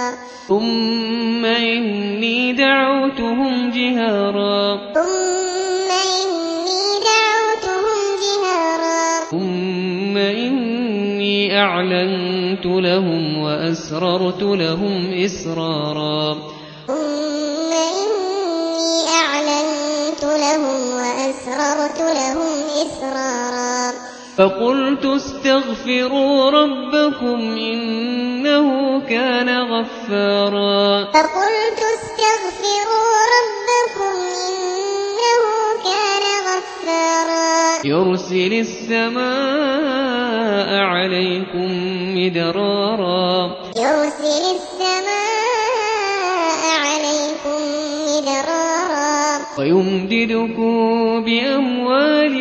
Speaker 1: ثم إني دعوتهم جهارا
Speaker 2: ثم إني دعوتهم جهارا
Speaker 1: ثم إني أعلنت لهم وأسررت لهم إسرارا
Speaker 2: ثم إني أعلنت لهم وأسررت لهم إسرارا
Speaker 1: فقلت استغفروا ربكم إنه كان غفارا
Speaker 2: فقلت استغفروا ربكم إنه كان غفارا
Speaker 1: يرسل السماء عليكم مدرارا
Speaker 2: يرسل السماء عليكم مدرارا
Speaker 1: ويمددكم بأموال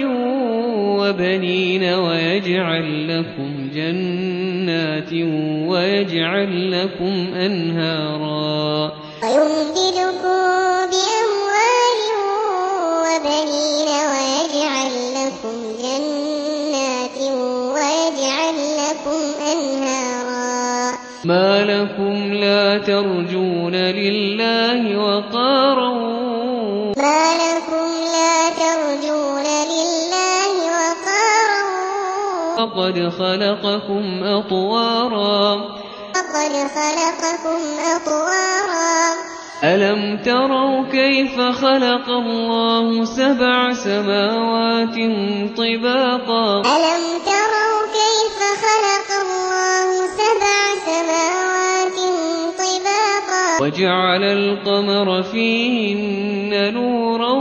Speaker 1: وبنين ويجعل لكم جنات ويجعل لكم أنهارا
Speaker 2: ويمددكم بأموال وبنين ويجعل لكم جنات ويجعل لكم أنهارا
Speaker 1: ما لكم لا ترجون لله وقارا
Speaker 2: ما لكم لا ترجون لله وقارا
Speaker 1: وقد خلقكم أطوارا
Speaker 2: وقد خلقكم أطوارا
Speaker 1: ألم تروا كيف خلق الله سبع سماوات طباقا
Speaker 2: ألم تروا كيف خلق الله سبع سماوات طباقا
Speaker 1: وجعل القمر فيهن نورا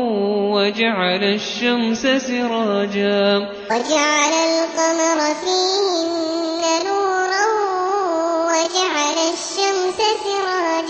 Speaker 1: وجعل الشمس سراجا
Speaker 2: وجعل القمر فيهن نورا وجعل الشمس سراجا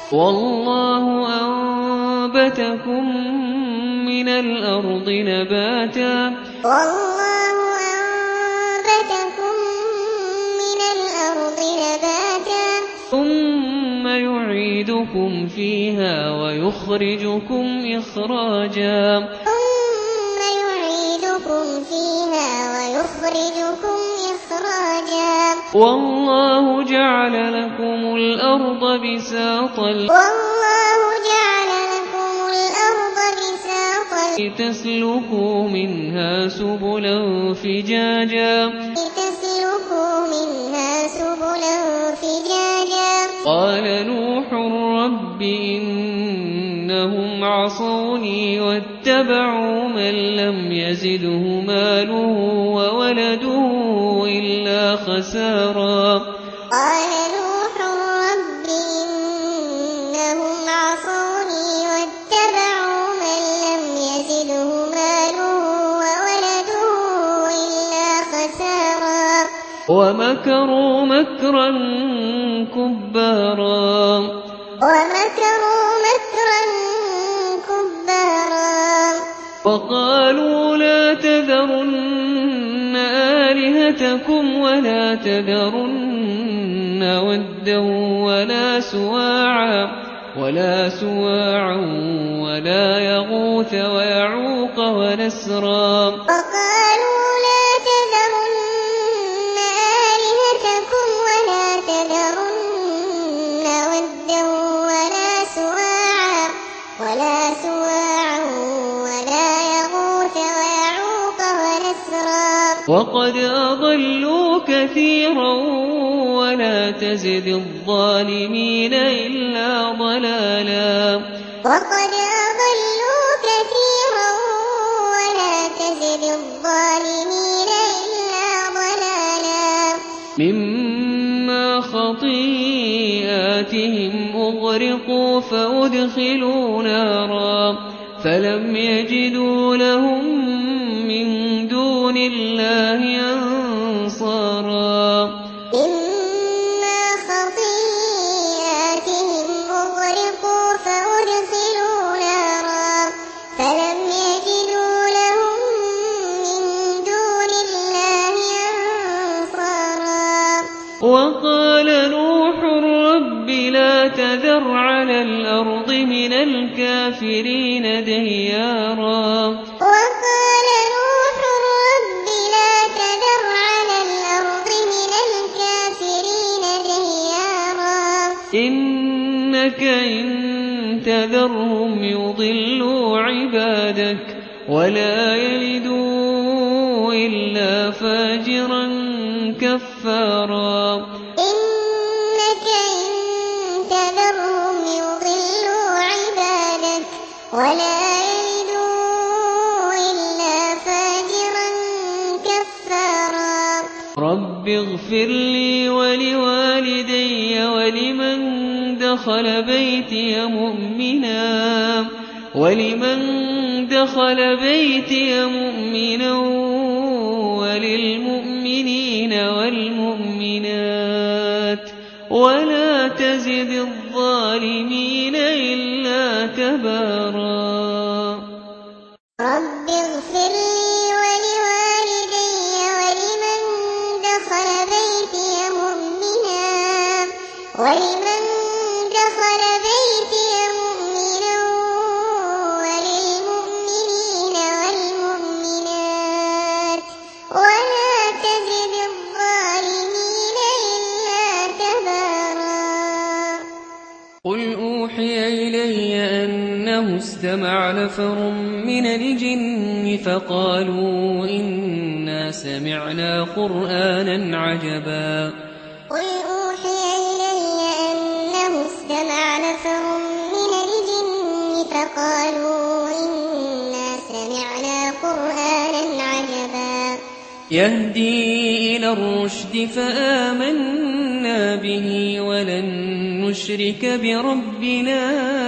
Speaker 1: والله أنبتكم من الأرض نباتا
Speaker 2: والله أنبتكم من الأرض نباتا
Speaker 1: ثم يعيدكم فيها ويخرجكم إخراجا
Speaker 2: ثم يعيدكم فيها ويخرجكم إخراجا
Speaker 1: والله جعل لكم الأرض بساطا
Speaker 2: والله جعل لكم الأرض بساطا
Speaker 1: لتسلكوا منها سبلا فجاجا
Speaker 2: لتسلكوا منها سبلا فجاجا
Speaker 1: قال نوح رب إنهم عصوني واتبعوا من لم يزده ماله وولده إلا خسارا
Speaker 2: قال نوح رب إنهم عصوني واتبعوا من لم يزده ماله وولده إلا خسارا
Speaker 1: ومكروا مكرا كبارا
Speaker 2: ومكروا مكرا كبارا
Speaker 1: وقالوا لا تذرن آلهتكم ولا تذرن ودا ولا سواعا ولا سواعا ولا يغوث ويعوق ونسرا
Speaker 2: وقالوا لا تذرن آلهتكم ولا تذرن ودا ولا سواعا ولا سواعا ولا يغوث ويعوق ونسرا
Speaker 1: وقد أضلوا كثيرا ولا تزد الظالمين إلا ضلالا
Speaker 2: وقد أضلوا كثيرا ولا تزد الظالمين إلا ضلالا
Speaker 1: مما خطيئاتهم أغرقوا فأدخلوا نارا فلم يجدوا لهم من دون الله أنصارا
Speaker 2: مما خطيئاتهم أغرقوا فأدخلوا نارا فلم يجدوا لهم من دون الله أنصارا
Speaker 1: وقال نوح رب لا تذر على الأرض من الكافرين ديارا
Speaker 2: وقال نوح رب لا تذر على الأرض من الكافرين ديارا
Speaker 1: إنك إن تذرهم يضلوا عبادك ولا يلدوا إلا فاجرا كفارا
Speaker 2: إنك إن تذرهم يضلوا عبادك ولا يلدوا إلا فاجرا كفارا
Speaker 1: رب اغفر لي ولوالدي ولمن دخل بيتي مؤمنا ولمن دخل بيتي مؤمنا وللمؤمنين والمؤمنات ولا تزد الظالمين إلا تبارا
Speaker 2: رب اغفر لي ولوالدي ولمن دخل بيتي مؤمنا ولمن دخل بيتي مؤمنا وللمؤمنين والمؤمنات ولا تزد الظالمين إلا تبارا
Speaker 1: قل أوحي إلي أنه استمع نفر من الجن فقالوا إنا سمعنا قرآنا عجبا
Speaker 2: قل أوحي إلي أنه استمع نفر من الجن فقالوا إنا سمعنا قرآنا عجبا
Speaker 1: يهدي إلى الرشد فآمنا به ولن نشرك بربنا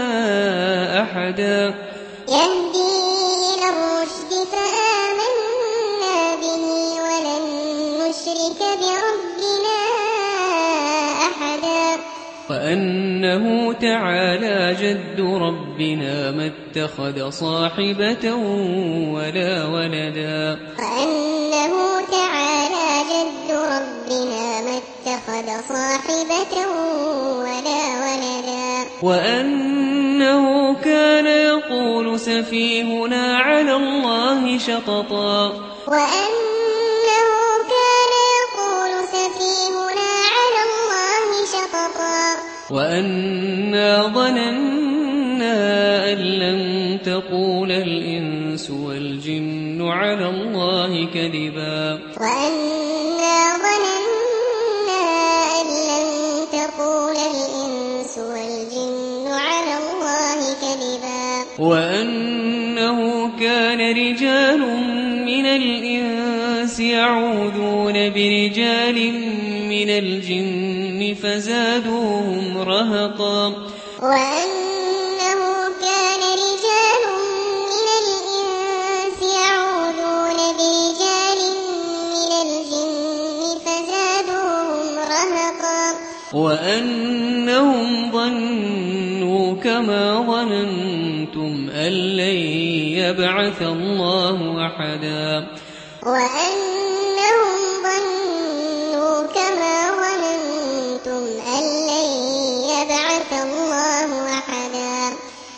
Speaker 1: أحدا
Speaker 2: يهدي إلى الرشد فآمنا به ولن نشرك بربنا أحدا
Speaker 1: وأنه تعالى جد ربنا ما اتخذ صاحبة ولا ولدا
Speaker 2: وأنه تعالى جد ربنا ما اتخذ صاحبة ولا ولدا
Speaker 1: وأنه كان يقول سفيهنا على الله شططا
Speaker 2: وأنه كان يقول سفيهنا على الله شططا
Speaker 1: وأنا ظننا أن لن تقول الإنس والجن على الله كذبا
Speaker 2: وأنا ظننا أن لن تقول الإنس والجن على الله كذبا
Speaker 1: وأنه كان رجال من الإنس يعوذون برجال من الجن فزادوهم رهقا
Speaker 2: وأنه كان رجال من الإنس يعوذون برجال من الجن فزادوهم رهقا
Speaker 1: وأنهم ظنوا كما ظننتم أن لن يبعث الله أحدا
Speaker 2: وأنهم ظنوا كما ظننتم أن لن يبعث الله أحدا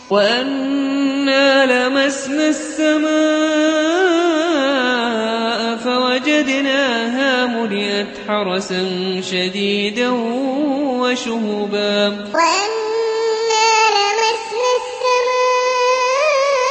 Speaker 1: وأنا لمسنا السماء فوجدناها ملئت حرسا شديدا وشهبا
Speaker 2: وأنا لمسنا السماء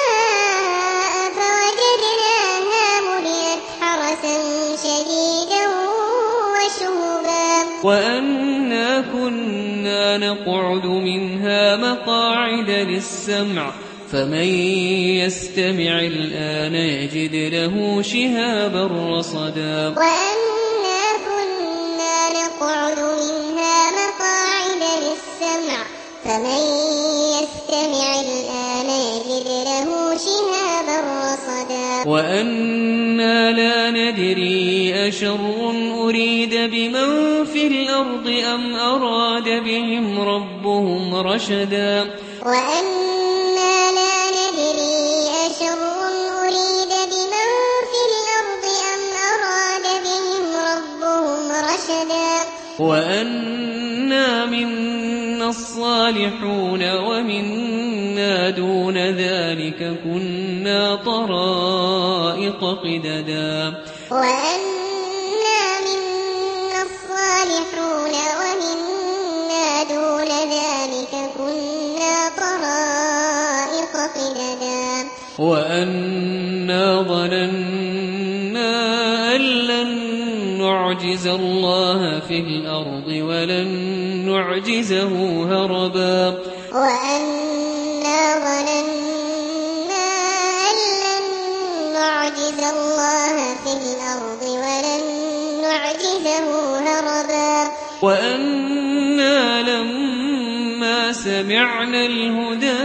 Speaker 2: فوجدناها ملئت حرسا شديدا وشهبا
Speaker 1: وأنا كنا نقعد منها مقاعد للسمع فمن يستمع الآن يجد له شهابا رصدا
Speaker 2: وأنا كنا نقعد منها مقاعد للسمع فمن يستمع الآن يجد له شهابا رصدا
Speaker 1: وأنا لا ندري أشر أريد بمن في الأرض أم أراد بهم ربهم رشدا
Speaker 2: وأنا لا ندري أشر أريد بمن في الأرض أم أراد بهم ربهم رشدا
Speaker 1: وأنا منا الصالحون ومنا دون ذلك كنا طرائق قددا
Speaker 2: وأنا منا الصالحون ومنا دون ذلك كنا طرائق قددا
Speaker 1: وأنا ظننا أن لن نعجز الله في الأرض ولن نعجزه هربا
Speaker 2: وأنا ظننا أن لن نعجز الله في الأرض ولن نعجزه هربا
Speaker 1: وأنا لما سمعنا الهدى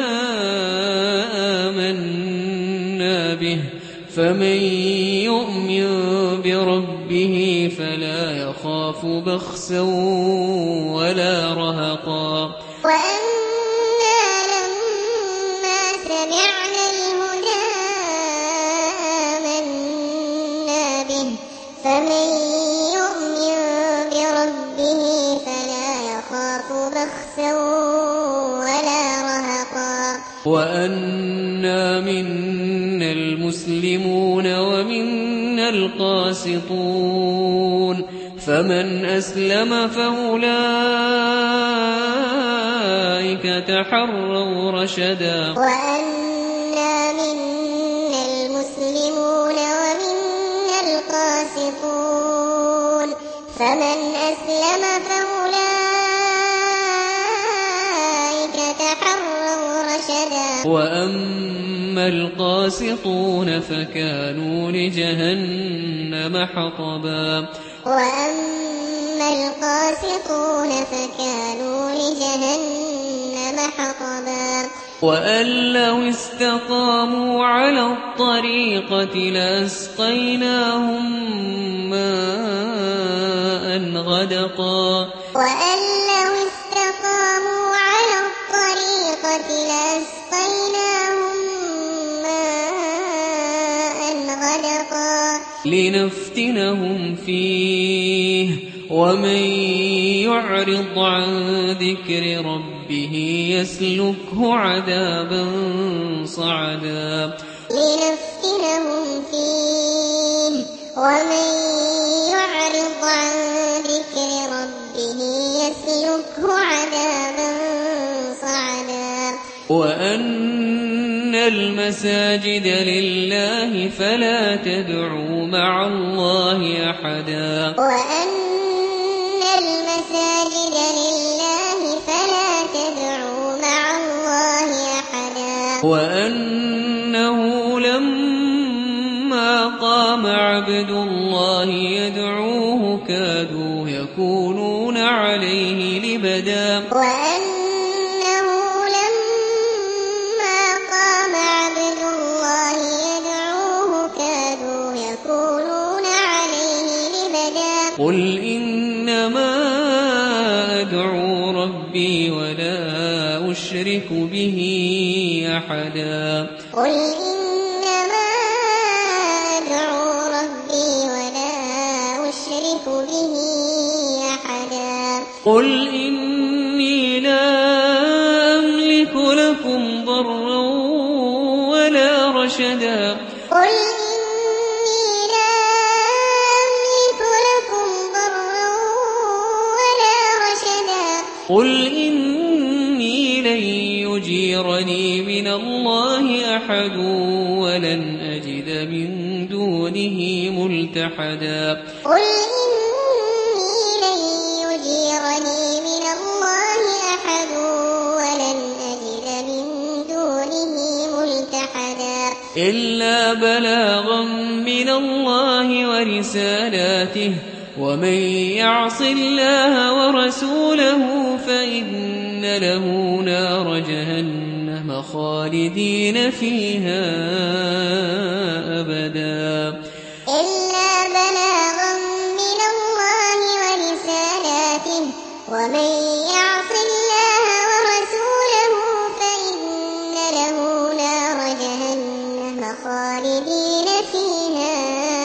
Speaker 1: آمنا به فمن يؤمن بربه فلا يخاف بخسا ولا رهقا
Speaker 2: وأنا لما سمعنا الهدى آمنا به فمن يؤمن بربه فلا يخاف بخسا ولا رهقا
Speaker 1: وأنا منا المسلمون ومنا القاسطون فمن أسلم فأولئك تحروا رشدا
Speaker 2: وأنا منا المسلمون ومنا القاسطون فمن أسلم فأولئك تحروا رشدا
Speaker 1: وأما القاسطون فكانوا لجهنم حطبا
Speaker 2: وأما القاسطون فكانوا لجهنم حطبا
Speaker 1: وأن لو استقاموا على الطريقة لأسقيناهم ماء غدقا
Speaker 2: وأن لو استقاموا
Speaker 1: لنفتنهم فيه ومن يعرض عن ذكر ربه يسلكه عذابا صعدا
Speaker 2: لنفتنهم فيه ومن يعرض عن ذكر ربه يسلكه عذابا صعدا
Speaker 1: وأن المساجد لله فلا تدعوا مع الله أحدا
Speaker 2: وأن المساجد لله فلا تدعوا مع الله أحدا
Speaker 1: وأنه لما قام عبد الله يدعوه كادوا يكونون عليه لبدا
Speaker 2: وأنه لما قام عبد الله يدعوه كادوا يكونون عليه لبدا
Speaker 1: قل إنما أدعو ربي ولا أشرك به أحدا
Speaker 2: قل إنما أدعو ربي ولا أشرك به أحدا
Speaker 1: قل إني لا أملك لكم ضرا ولا رشدا
Speaker 2: قل إني لا أملك لكم ضرا ولا رشدا
Speaker 1: قل إني لن يجيرني من الله أحد ولن أجد من دونه ملتحدا
Speaker 2: قل إني لن يجيرني من الله أحد ولن أجد من دونه ملتحدا
Speaker 1: إلا بلاغا من الله ورسالاته ومن يعص الله ورسوله فإن له نار جهنم خالدين فيها أبدا
Speaker 2: إلا بلاغا من الله ورسالاته ومن يعص الله ورسوله فإن له نار جهنم خالدين فيها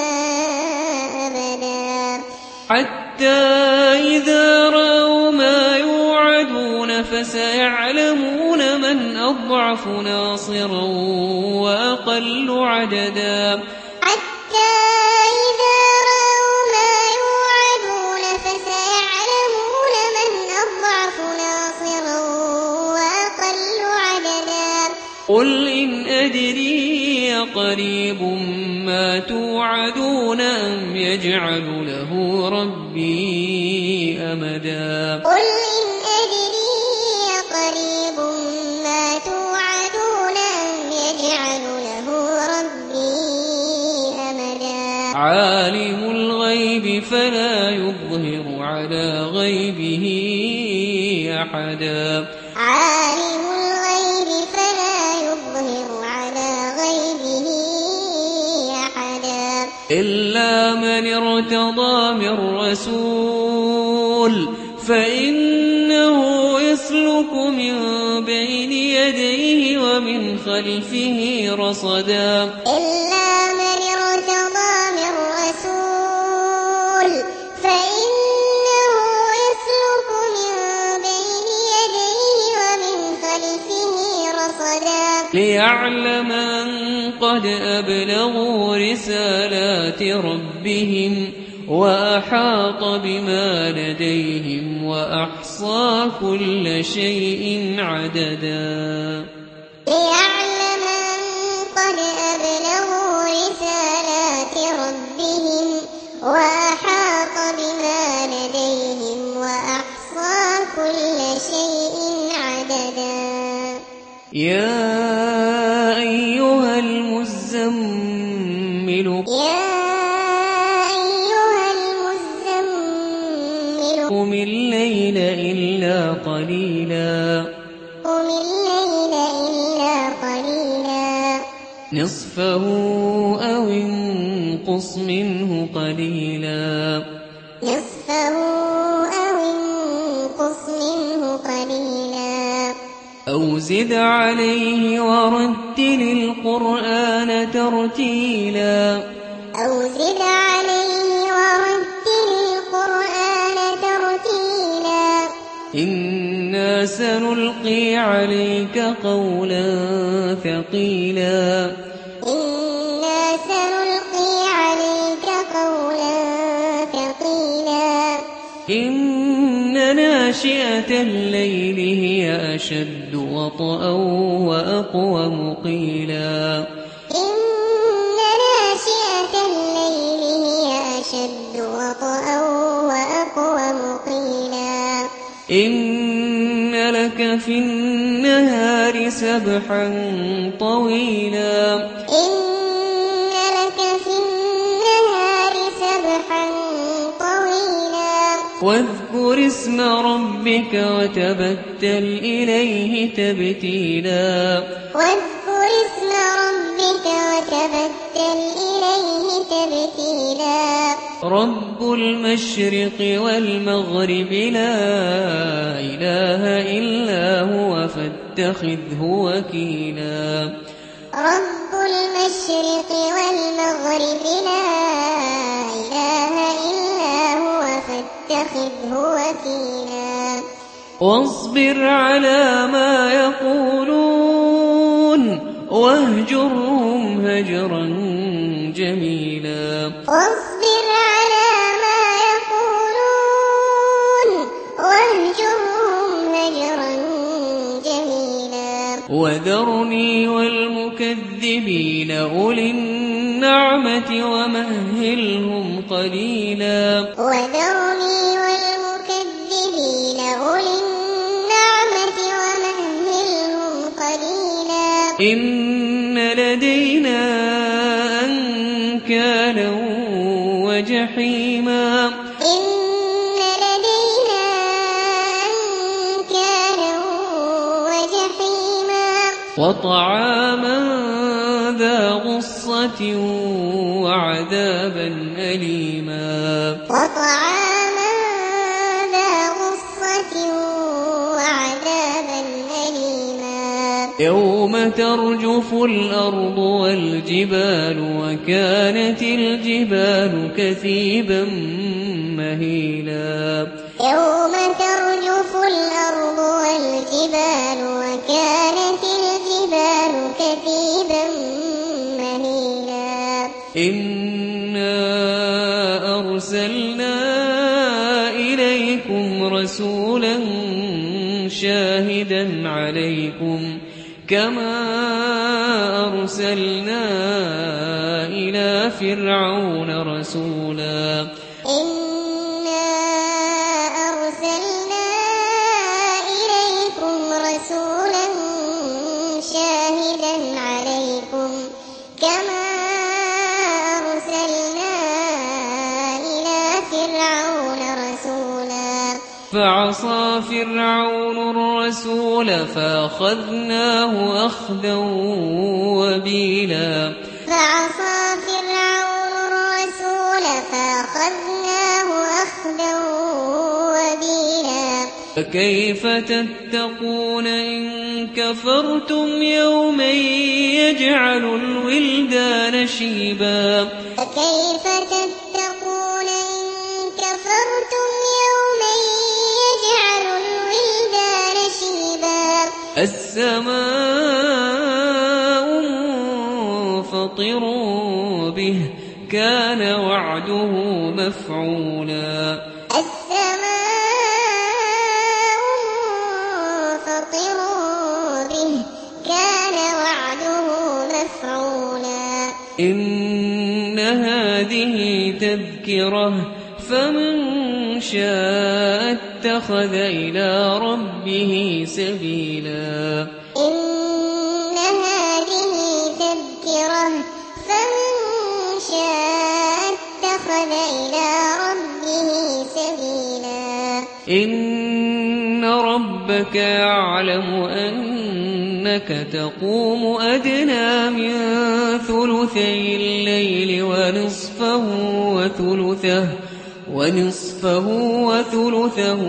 Speaker 2: أبدا
Speaker 1: حتى إذا رأوا ما يوعدون فسيعلمون من أضعف ناصرا وأقل عددا
Speaker 2: حتى إذا رأوا ما يوعدون فسيعلمون من أضعف ناصرا وأقل عددا
Speaker 1: قل إن أدري قريب ما توعدون أم يجعل له ربي أمدا
Speaker 2: قل إن أدري قريب ما توعدون أم يجعل له ربي أمدا
Speaker 1: عالم الغيب فلا يظهر على غيبه أحدا
Speaker 2: عالم الغيب فلا يظهر على غيبه أحدا
Speaker 1: إلا من ارتضى من رسول فإنه يسلك من بين يديه ومن خلفه رصدا
Speaker 2: إلا من ارتضى من رسول فإنه يسلك من بين يديه ومن خلفه رصدا
Speaker 1: ليعلم أن قد أبلغوا رسالات ربهم وأحاط بما لديهم وأحصى كل شيء عددا
Speaker 2: ليعلم أن قد أبلغوا رسالات ربهم وأحاط بما لديهم وأحصى كل شيء عددا
Speaker 1: يا أيها المزمل
Speaker 2: يا أيها المزمل
Speaker 1: قم الليل إلا قليلا
Speaker 2: قم الليل إلا قليلا
Speaker 1: نصفه أو انقص منه قليلا
Speaker 2: نصفه أو انقص منه قليلا
Speaker 1: أو زد عليه ورتل القرآن ترتيلا
Speaker 2: أو زد
Speaker 1: إنا سنلقي عليك قولا ثقيلا
Speaker 2: إنا سنلقي عليك قولا ثقيلا
Speaker 1: إن ناشئة الليل هي أشد وطئا وأقوم قيلا
Speaker 2: إن ناشئة الليل هي أشد وطئا وأقوم قيلا
Speaker 1: إن لك في النهار سبحا طويلا
Speaker 2: إن لك في النهار سبحا طويلا
Speaker 1: واذكر اسم ربك وتبتل إليه تبتيلا
Speaker 2: واذكر اسم ربك وتبتل إليه تبتيلا
Speaker 1: رب المشرق والمغرب لا إله إلا هو فاتخذه وكيلا
Speaker 2: رب المشرق والمغرب لا إله إلا هو فاتخذه وكيلا
Speaker 1: واصبر على ما يقولون واهجرهم هجرا جميلا
Speaker 2: واصبر على ما يقولون واهجرهم هجرا جميلا
Speaker 1: وذرني والمكذبين أولي النعمة ومهلهم قليلا
Speaker 2: وذرني والمكذبين أولي النعمة ومهلهم قليلا
Speaker 1: إن لدينا أنكالا وجحيما
Speaker 2: إن لدينا أنكالا وجحيما
Speaker 1: وطعاما ذا غصة وعذابا أليما
Speaker 2: وطعاما ذا غصة وعذابا أليما
Speaker 1: يوم ترجف الأرض والجبال وكانت الجبال كثيبا مهيلا
Speaker 2: يوم ترجف الأرض والجبال وكانت الجبال كثيبا مهيلا
Speaker 1: إنا أرسلنا إليكم رسولا شاهدا عليكم كما أرسلنا إلى فرعون رسولا
Speaker 2: إنا أرسلنا إليكم رسولا شاهدا عليكم كما أرسلنا إلى فرعون رسولا
Speaker 1: فعصى فرعون الرسول فأخذناه أخذا وبيلا
Speaker 2: فعصى فرعون الرسول فأخذناه أخذا وبيلا
Speaker 1: فكيف تتقون إن كفرتم يوما يجعل الولدان شيبا
Speaker 2: فكيف تتقون إن كفرتم يوما يجعل الولدان شيبا
Speaker 1: السماء منفطر به كان وعده مفعولا
Speaker 2: السماء منفطر به كان وعده مفعولا
Speaker 1: إن هذه تذكرة فمن شاء اتخذ إلى ربه سبيلا
Speaker 2: إن هذه تذكرة فمن شاء اتخذ إلى ربه سبيلا
Speaker 1: إن ربك يعلم أنك تقوم أدنى من ثلثي الليل ونصفه وثلثه ونصفه وثلثه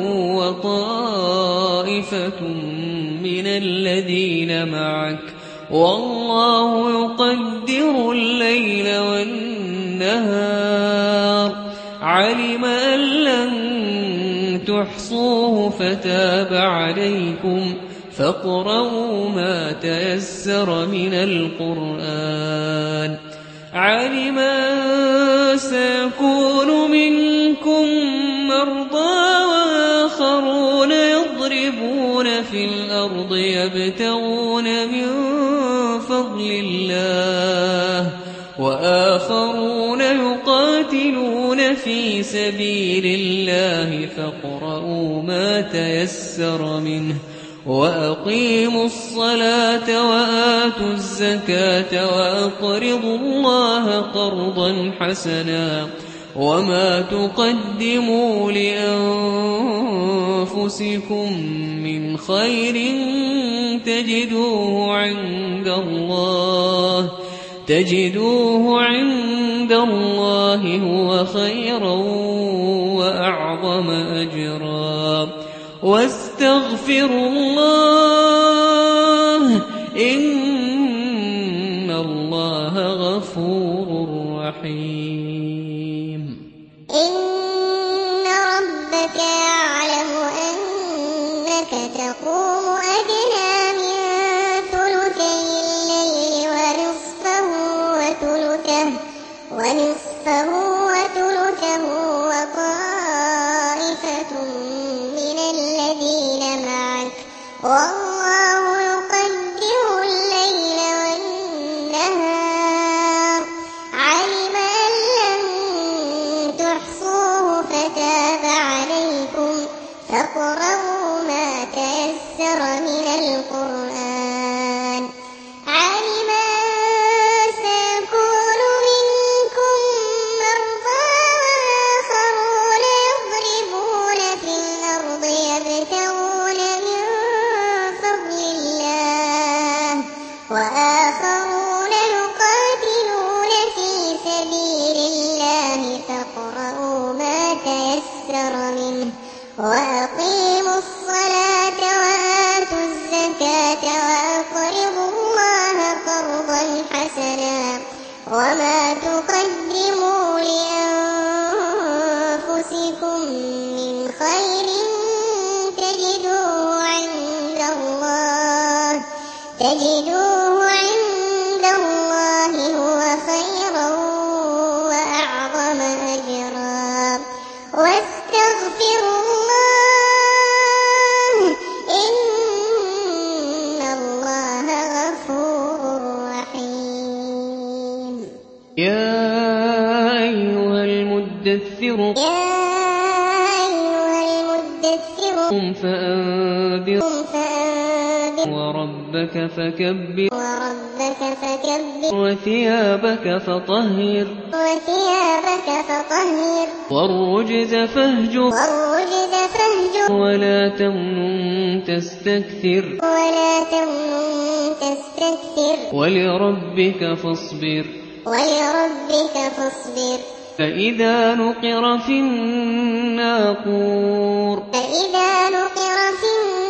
Speaker 1: وطائفة من الذين معك والله يقدر الليل والنهار علم أن لن تحصوه فتاب عليكم فاقرؤوا ما تيسر من القرآن. علم أن سيكون منكم مرضى وآخرون يضربون في الأرض يبتغون من فضل الله وآخرون يقاتلون في سبيل الله فاقرؤوا ما تيسر منه وأقيموا الصلاة وآتوا الزكاة وأقرضوا الله قرضا حسنا وما تقدموا لأنفسكم من خير تجدوه عند الله تجدوه عند الله هو خيرا وأعظم أجرا واستغفروا الله إن الله غفور رحيم.
Speaker 2: إن ربك يعلم أنك تقوم أدنى من ثلثي الليل ونصفه وثلثه ونصفه وثلثه وطائفة من الذين معك والله يقدر الليل والنهار. علم أن لن تحصوه فتاب عليكم فاقرؤوا ما تيسر من القرآن. علم أن سيكون منكم مرضى وآخرون يضربون في الأرض يبتغون من فضل الله وآخرون يقاتلون في سبيل الله فاقرؤوا ما تيسر منه وأقيموا الصلاة وآتوا الزكاة وأقرضوا الله قرضا حسنا وما تقدموا لأنفسكم من خير تجدوه عند الله تجدوه عند الله هو خيرا وأعظم أجرا واستغفروا الله إن الله غفور رحيم.
Speaker 1: يا أيها المدثر
Speaker 2: يا أيها المدثر
Speaker 1: قم فأنذر
Speaker 2: قم فأنذر
Speaker 1: وربك فكبر
Speaker 2: وربك فكبر
Speaker 1: وثيابك فطهر
Speaker 2: وثيابك فطهر
Speaker 1: والرجز فاهجر
Speaker 2: والرجز فاهجر
Speaker 1: ولا تمنن تستكثر
Speaker 2: ولا تمنن تستكثر
Speaker 1: ولربك فاصبر
Speaker 2: ولربك فاصبر.
Speaker 1: فإذا نقر في الناقور
Speaker 2: فإذا نقر في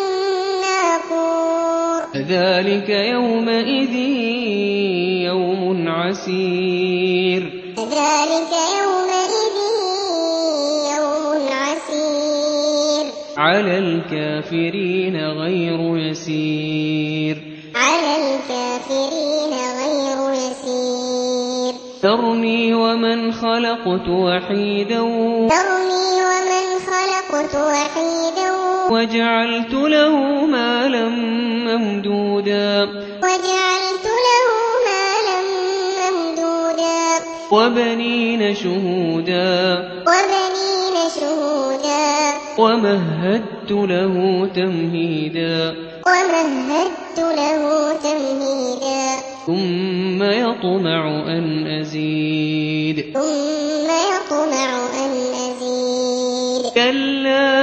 Speaker 2: الناقور
Speaker 1: فذلك يومئذ يوم عسير
Speaker 2: فذلك يومئذ يوم عسير
Speaker 1: على الكافرين غير يسير
Speaker 2: على الكافرين غير يسير.
Speaker 1: ذرني ومن خلقت وحيدا
Speaker 2: ذرني ومن خلقت وحيدا
Speaker 1: وجعلت له مالا ممدودا
Speaker 2: وجعلت له مالا ممدودا
Speaker 1: وبنين شهودا
Speaker 2: وبنين شهودا
Speaker 1: ومهدت له تمهيدا
Speaker 2: ومهدت له تمهيدا.
Speaker 1: ثم يطمع أن أزيد
Speaker 2: ثم يطمع أن أزيد.
Speaker 1: كلا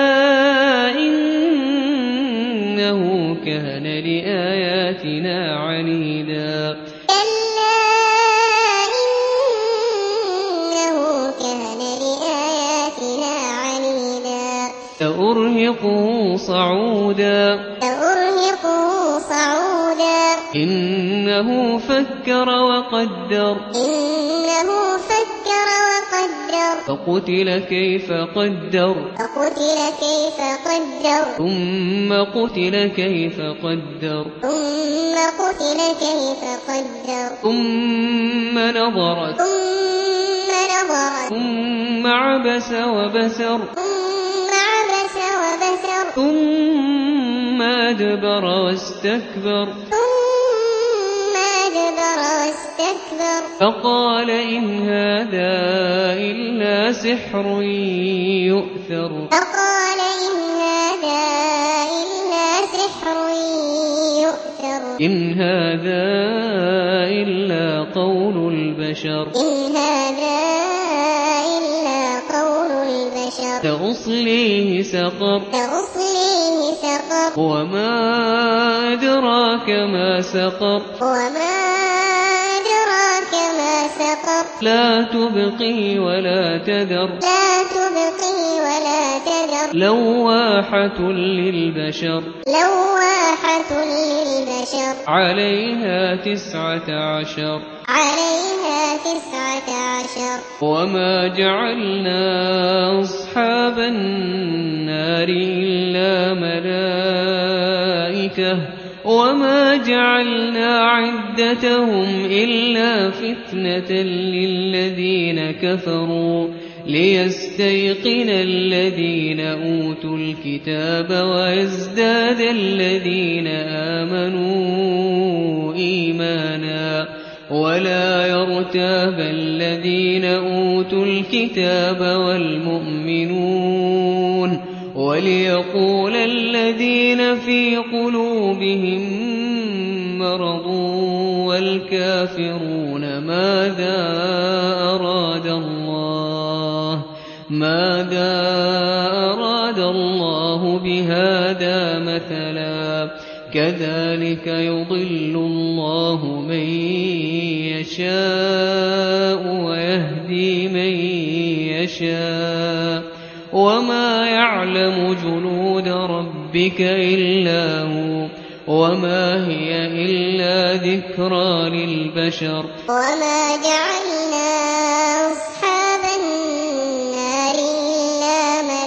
Speaker 1: إنه كان لآياتنا عنيدا
Speaker 2: كلا إنه كان لآياتنا عنيدا.
Speaker 1: سأرهقه صعودا
Speaker 2: سأرهقه صعودا.
Speaker 1: إنه فكر وقدر
Speaker 2: إنه فكر وقدر.
Speaker 1: فقتل كيف قدر
Speaker 2: فقتل كيف قدر
Speaker 1: ثم قتل كيف قدر
Speaker 2: ثم قتل كيف قدر
Speaker 1: ثم نظر
Speaker 2: ثم نظر
Speaker 1: ثم عبس وبسر
Speaker 2: ثم عبس وبسر
Speaker 1: ثم أدبر واستكبر
Speaker 2: ثم أدبر واستكبر
Speaker 1: فقال إن هذا إلا سحر يؤثر
Speaker 2: فقال إن هذا إلا سحر يؤثر
Speaker 1: إن هذا إلا قول البشر
Speaker 2: إن هذا إلا قول البشر
Speaker 1: سأصليه سقر
Speaker 2: سأصليه سقر
Speaker 1: وما أدراك ما سقر
Speaker 2: وما أدراك ما سقر
Speaker 1: لا تبقي ولا تذر
Speaker 2: لا تبقي ولا تذر
Speaker 1: لواحة للبشر
Speaker 2: لواحة للبشر
Speaker 1: عليها تسعة عشر
Speaker 2: عليها تسعة عشر
Speaker 1: وما جعلنا أصحاب النار إلا ملائكة وما جعلنا عدتهم إلا فتنة للذين كفروا ليستيقن الذين أوتوا الكتاب ويزداد الذين آمنوا إيمانا ولا يرتاب الذين أوتوا الكتاب والمؤمنون وليقول الذين في قلوبهم مرض والكافرون ماذا أراد الله ماذا أراد الله بهذا مثلا كذلك يضل الله من يشاء ويهدي من يشاء وما يعلم جنود ربك إلا هو وما هي إلا ذكرى للبشر
Speaker 2: وما جعلنا أصحاب النار إلا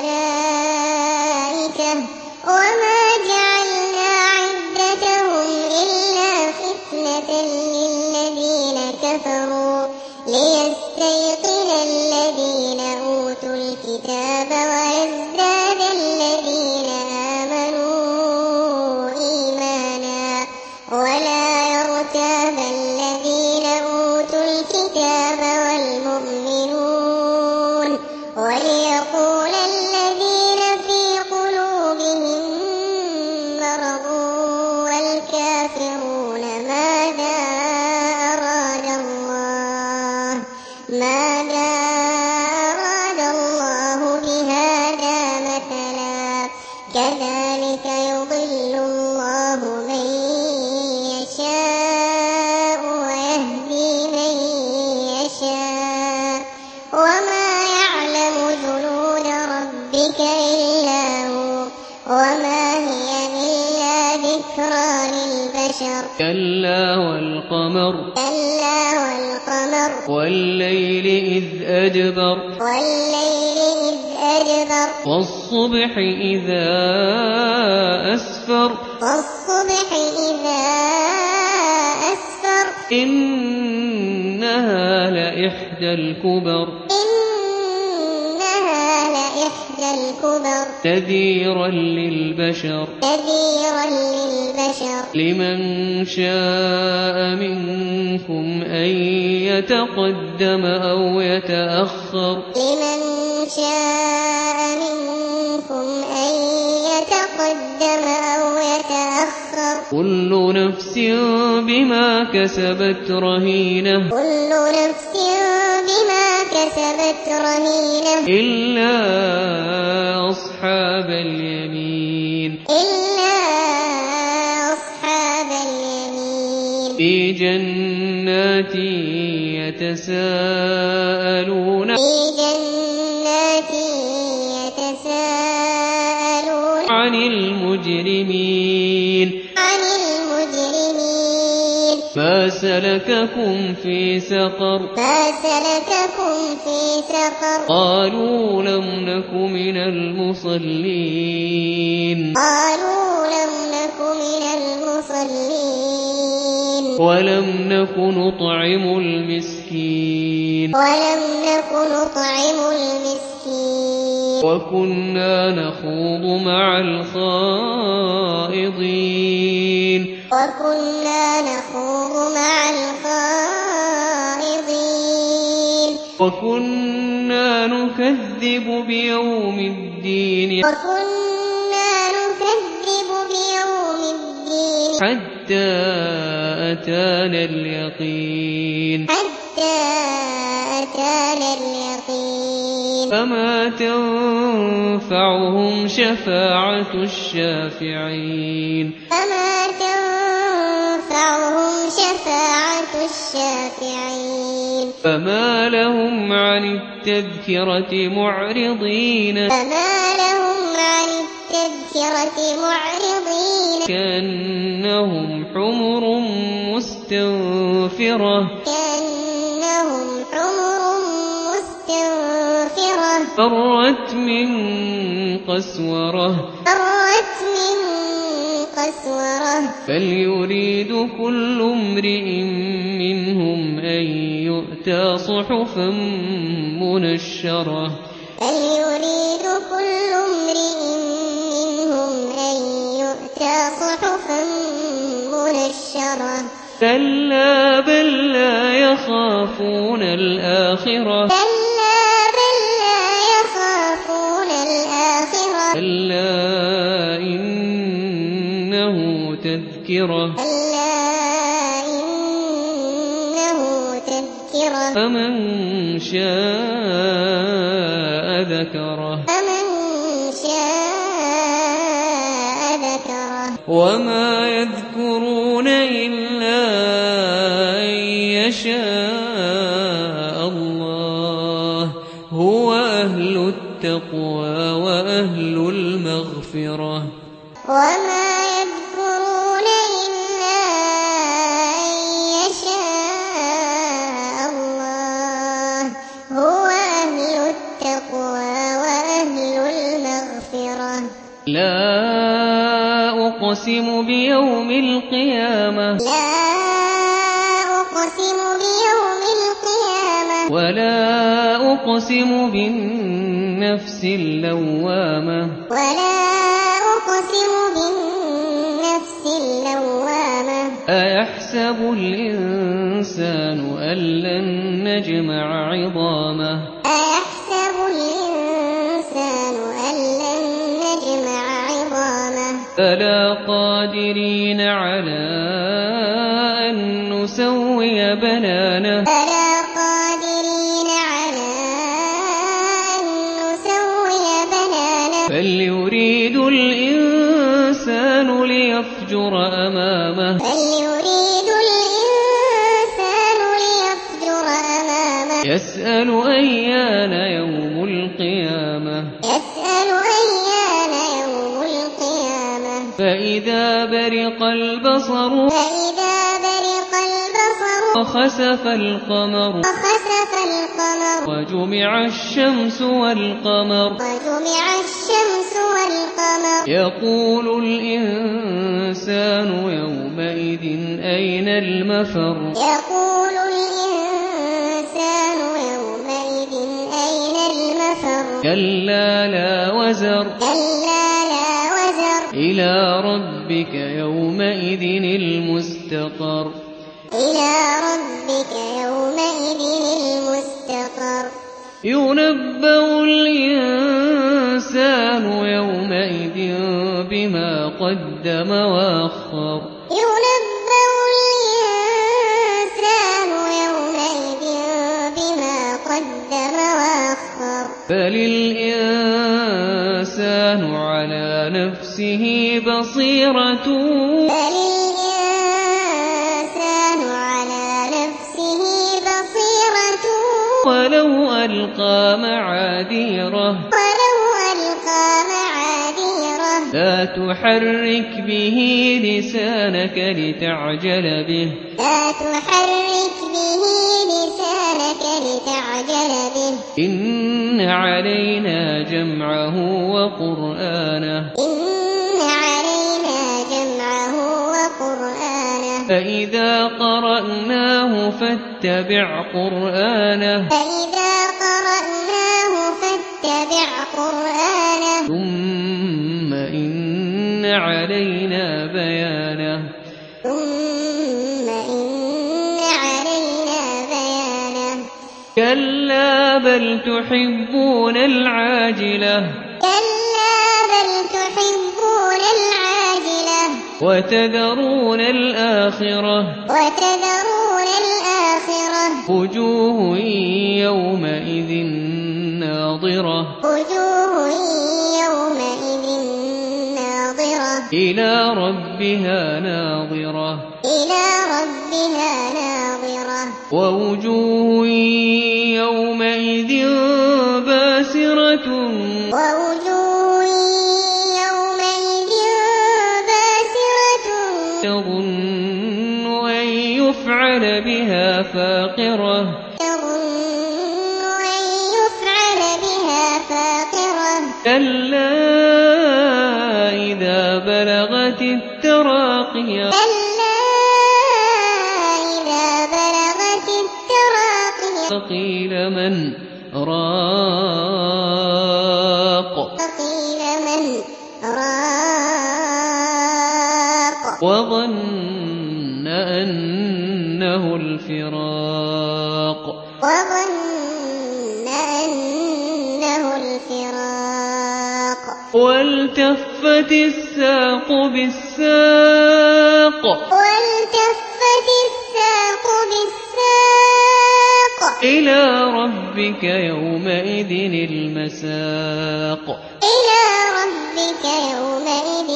Speaker 2: ملائكة وما جعلنا عدتهم إلا فتنة للذين كفروا ليستيقن الذين أوتوا الكتاب ويزداد الذين آمنوا إيمانا ولا يرتاب الذين أوتوا الكتاب والمؤمنون وليقول الذين في قلوبهم مرض والكافرون ماذا أراد الله ماذا أراد الله بهذا مثلا كذلك يضل الله من يشاء ويهدي من يشاء وما يعلم جنود ربك إلا هو وما هي إلا ذكرى للبشر
Speaker 1: كلا والقمر
Speaker 2: كلا والقمر
Speaker 1: والليل إذ أدبر
Speaker 2: والليل إذ أدبر
Speaker 1: والصبح إذا أسفر
Speaker 2: والصبح إذا أسفر
Speaker 1: إنها لإحدى الكبر
Speaker 2: إنها لإحدى الكبر
Speaker 1: نذيرا للبشر
Speaker 2: نذيرا للبشر
Speaker 1: لمن شاء منكم أن يتقدم أو يتأخر
Speaker 2: لمن شاء منكم أن يتقدم أو يتأخر
Speaker 1: كل نفس بما كسبت رهينة
Speaker 2: كل نفس بما كسبت رهينة
Speaker 1: إلا أصحاب اليمين
Speaker 2: إلا أصحاب اليمين
Speaker 1: في جنات يتساءلون
Speaker 2: في جنات يتساءلون
Speaker 1: عن المجرمين
Speaker 2: عن المجرمين
Speaker 1: ما سلككم في سقر
Speaker 2: ما سلككم في سقر
Speaker 1: قالوا لم نك من المصلين
Speaker 2: قالوا لم نك من المصلين
Speaker 1: ولم نك نطعم المسكين
Speaker 2: ولم نك نطعم المسكين
Speaker 1: وكنا نخوض مع الخائضين
Speaker 2: وكنا نخوض مع الخائضين
Speaker 1: وكنا نكذب بيوم الدين
Speaker 2: وكنا نكذب بيوم الدين
Speaker 1: حتى أتانا اليقين
Speaker 2: حتى أتانا اليقين
Speaker 1: فما تنفعهم شفاعة الشافعين
Speaker 2: فما تنفعهم شفاعة الشافعين
Speaker 1: فما لهم عن التذكرة معرضين
Speaker 2: فما لهم عن التذكرة معرضين
Speaker 1: كأنهم حمر مستنفرة
Speaker 2: كأنهم حمر مستنفرة
Speaker 1: فرت من قسورة
Speaker 2: فرت من قسورة
Speaker 1: فليريد كل امرئ منهم أن يؤتى صحفا منشرة
Speaker 2: فليريد كل امرئ منهم أن يؤتى صحفا منشرة
Speaker 1: كلا بل لا يخافون الآخرة
Speaker 2: كلا بل لا يخافون الآخرة
Speaker 1: كلا إنه تذكرة
Speaker 2: كلا إنه تذكرة
Speaker 1: فمن شاء ذكره
Speaker 2: فمن شاء ذكره
Speaker 1: وما يذكرون إلا أن يشاء الله هو أهل التقوى وأهل المغفرة
Speaker 2: وما يذكرون إلا أن يشاء الله هو أهل التقوى وأهل المغفرة
Speaker 1: لا أقسم بيوم القيامة
Speaker 2: لا أقسم بيوم القيامة
Speaker 1: ولا أقسم بالنفس اللوامة
Speaker 2: ولا أقسم بالنفس اللوامة
Speaker 1: أيحسب الإنسان أن لن نجمع عظامه
Speaker 2: أيحسب الإنسان أن لن نجمع عظامه
Speaker 1: فلا قادرين على أن نسوي بنانه
Speaker 2: فلا قادرين على أن نسوي بنانه
Speaker 1: فليريد الإنسان ليفجر أمامه
Speaker 2: فليريد الإنسان ليفجر أمامه
Speaker 1: يسأل أيان يوم القيامة
Speaker 2: يسأل أيان يوم القيامة
Speaker 1: فإذا برق البصر
Speaker 2: فإذا برق البصر
Speaker 1: وخسف القمر
Speaker 2: وخسف القمر
Speaker 1: وجمع الشمس والقمر
Speaker 2: وجمع الشمس والقمر
Speaker 1: يقول الإنسان يومئذ أين المفر
Speaker 2: يقول الإنسان يومئذ أين المفر
Speaker 1: كلا لا وزر
Speaker 2: كلا لا وزر
Speaker 1: إلى ربك يومئذ المستقر
Speaker 2: إلى ربك يومئذ المستقر
Speaker 1: ينبأ الإنسان يومئذ بما قدم وأخر
Speaker 2: ينبأ الإنسان يومئذ بما قدم وأخر
Speaker 1: بل الإنسان على نفسه بصيرة
Speaker 2: بل الإنسان على نفسه بصيرة
Speaker 1: ولو ألقى معاذيره
Speaker 2: ولو ألقى معاذيره
Speaker 1: لا تحرك به لسانك لتعجل به
Speaker 2: لا تحرك به لسانك تعجل به
Speaker 1: إن علينا جمعه وقرآنه
Speaker 2: إن علينا جمعه وقرآنه
Speaker 1: فإذا قرأناه فاتبع قرآنه
Speaker 2: فإذا قرأناه فاتبع قرآنه
Speaker 1: ثم إن علينا بيانه
Speaker 2: ثم إن علينا بيانه
Speaker 1: كلا بل تحبون العاجلة
Speaker 2: كلا بل تحبون العاجلة
Speaker 1: وتذرون الآخرة
Speaker 2: وتذرون الآخرة
Speaker 1: وجوه يومئذ ناظرة
Speaker 2: وجوه يومئذ ناظرة
Speaker 1: إلى ربها ناظرة
Speaker 2: إلى ربها ناظرة
Speaker 1: ووجوه يومئذ باسرة
Speaker 2: ووجوه يومئذ باسرة
Speaker 1: تظن أن يفعل بها فاقرة
Speaker 2: تظن أن يفعل بها فاقرة
Speaker 1: كلا إذا بلغت التراقي
Speaker 2: كلا إذا بلغت التراقي
Speaker 1: فقيل من راق
Speaker 2: فقيل من راق
Speaker 1: وظن أنه الفراق
Speaker 2: وظن أنه الفراق
Speaker 1: والتفت الساق بالساق
Speaker 2: والتفت الساق بالساق
Speaker 1: إلى ربك يومئذ المساق
Speaker 2: إلى ربك يومئذ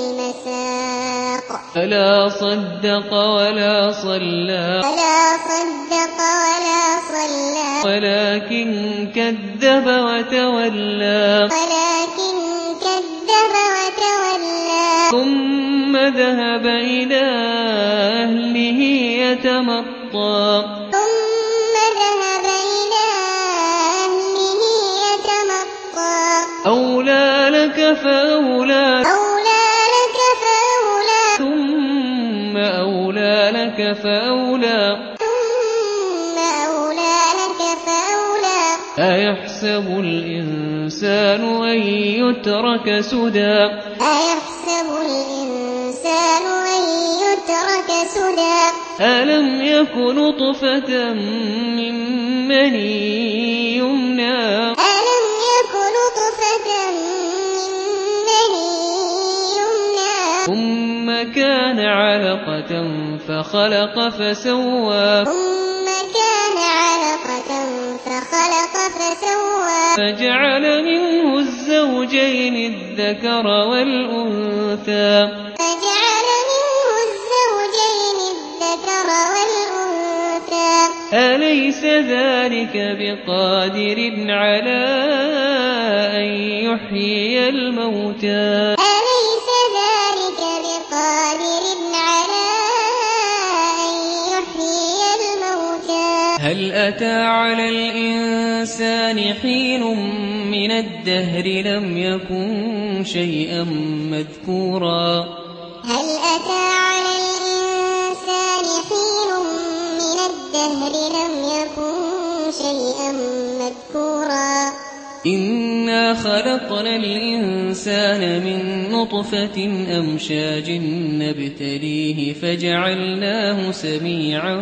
Speaker 2: المساق
Speaker 1: فلا صدق ولا صلى
Speaker 2: فلا صدق ولا صلى
Speaker 1: ولكن كذب وتولى
Speaker 2: ولكن كذب وتولى
Speaker 1: ثم ذهب إلى أهله يتمطى
Speaker 2: ثم ذهب إلى أهله يتمطى
Speaker 1: أولى لك فأولى
Speaker 2: أولى لك فأولى
Speaker 1: ثم أولى لك فأولى
Speaker 2: ثم أولى لك فأولى
Speaker 1: أيحسب الإنسان أن يترك سدى
Speaker 2: أيحسب الإنسان أن يترك سدى
Speaker 1: ألم يك نطفة من مني يمنى
Speaker 2: ألم يك نطفة من مني يمنى
Speaker 1: ثم كان علقة فخلق فسوى
Speaker 2: ثم كان علقة فخلق فسوى
Speaker 1: فجعل منه الزوجين الذكر والأنثى
Speaker 2: فجعل منه الزوجين الذكر والأنثى
Speaker 1: أليس ذلك بقادر على أن يحيي الموتى
Speaker 2: أليس ذلك بقادر على أن يحيي الموتى
Speaker 1: هل أتى على الإنسان حين من الدهر لم يكن شيئا مذكورا
Speaker 2: هل أتى على الإنسان حين من الدهر لم يكن شيئا مذكورا
Speaker 1: إنا خلقنا الإنسان من نطفة أمشاج نبتليه فجعلناه سميعا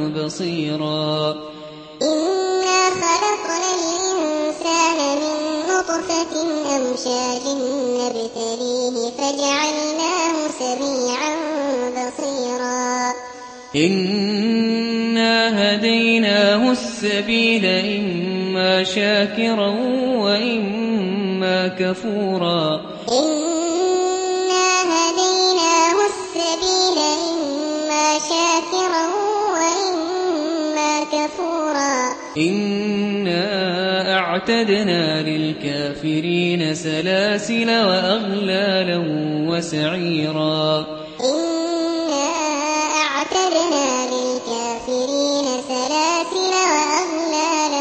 Speaker 1: بصيرا
Speaker 2: إنا خلقنا الإنسان من نطفة أمشاج نبتليه فجعلناه سميعا بصيرا
Speaker 1: إنا هديناه السبيل إما شاكرا وإما كفورا
Speaker 2: إنا هديناه السبيل إما شاكرا وإما كفورا
Speaker 1: إنا أعتدنا للكافرين سلاسل وأغلالا وسعيرا
Speaker 2: إنا أعتدنا للكافرين سلاسل وأغلالا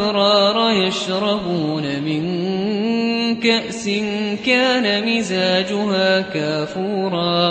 Speaker 1: الأبرار يشربون من كأس كان مزاجها كافورا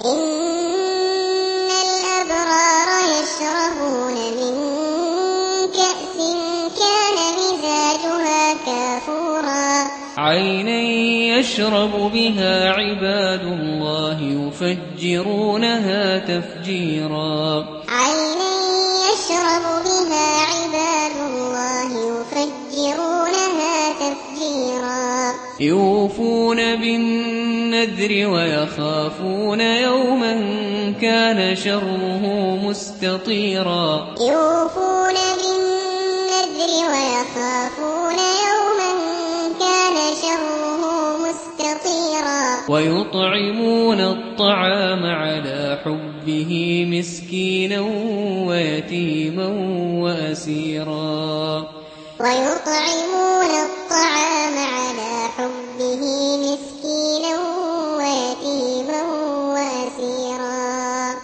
Speaker 2: إن الأبرار يشربون من كأس كان مزاجها كافورا
Speaker 1: عينا يشرب بها عباد الله يفجرونها تفجيرا
Speaker 2: عينا يشرب بها عباد الله يفجرونها تفجيرا
Speaker 1: يوفون بالنذر ويخافون يوما كان شره مستطيرا
Speaker 2: يوفون بالنذر ويخافون يوما كان شره مستطيرا
Speaker 1: ويطعمون الطعام على حبه مسكينا ويتيما وأسيرا
Speaker 2: ويطعمون الطعام على حبه مسكينا ويتيما وأسيرا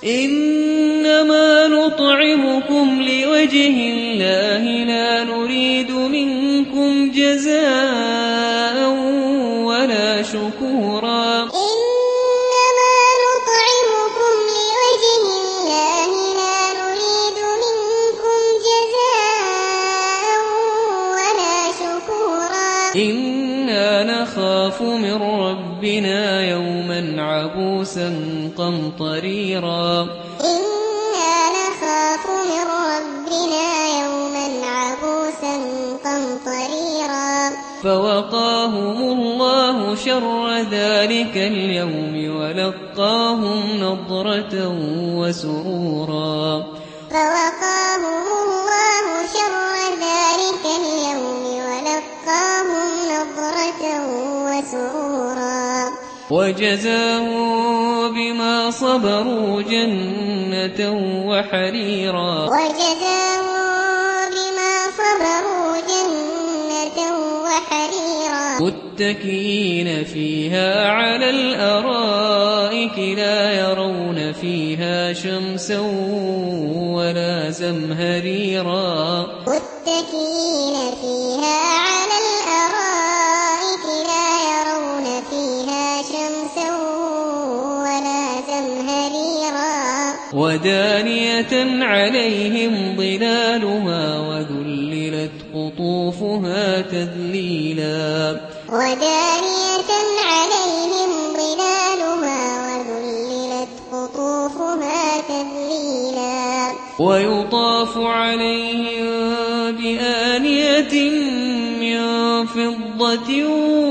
Speaker 1: إنما نطعمكم لوجه الله لا نريد منكم جزاء ولا شكورا
Speaker 2: إنما نطعمكم لوجه الله لا نريد منكم جزاء ولا شكورا
Speaker 1: إنا نخاف من ربنا يوما عبوسا قمطريرا
Speaker 2: إنا نخاف من ربنا يوما عبوسا قمطريرا
Speaker 1: فوقاهم الله شر ذلك اليوم ولقاهم نضرة وسرورا
Speaker 2: فوقاهم الله شر ذلك اليوم ولقاهم نضرة وسرورا
Speaker 1: وجزاهم بما صبروا جنة وحريرا
Speaker 2: وجزاهم بما صبروا جنة وحريرا
Speaker 1: متكئين فيها على الأرائك لا يرون فيها شمسا ولا زمهريرا
Speaker 2: متكئين فيها على الأرائك لا يرون فيها شمسا ولا زمهريرا
Speaker 1: ودانية عليهم ظلالها وذللت قطوفها تذليلا
Speaker 2: ودانية عليهم ظلالها وذللت قطوفها تذليلا
Speaker 1: ويطاف عليهم بآنية من فضة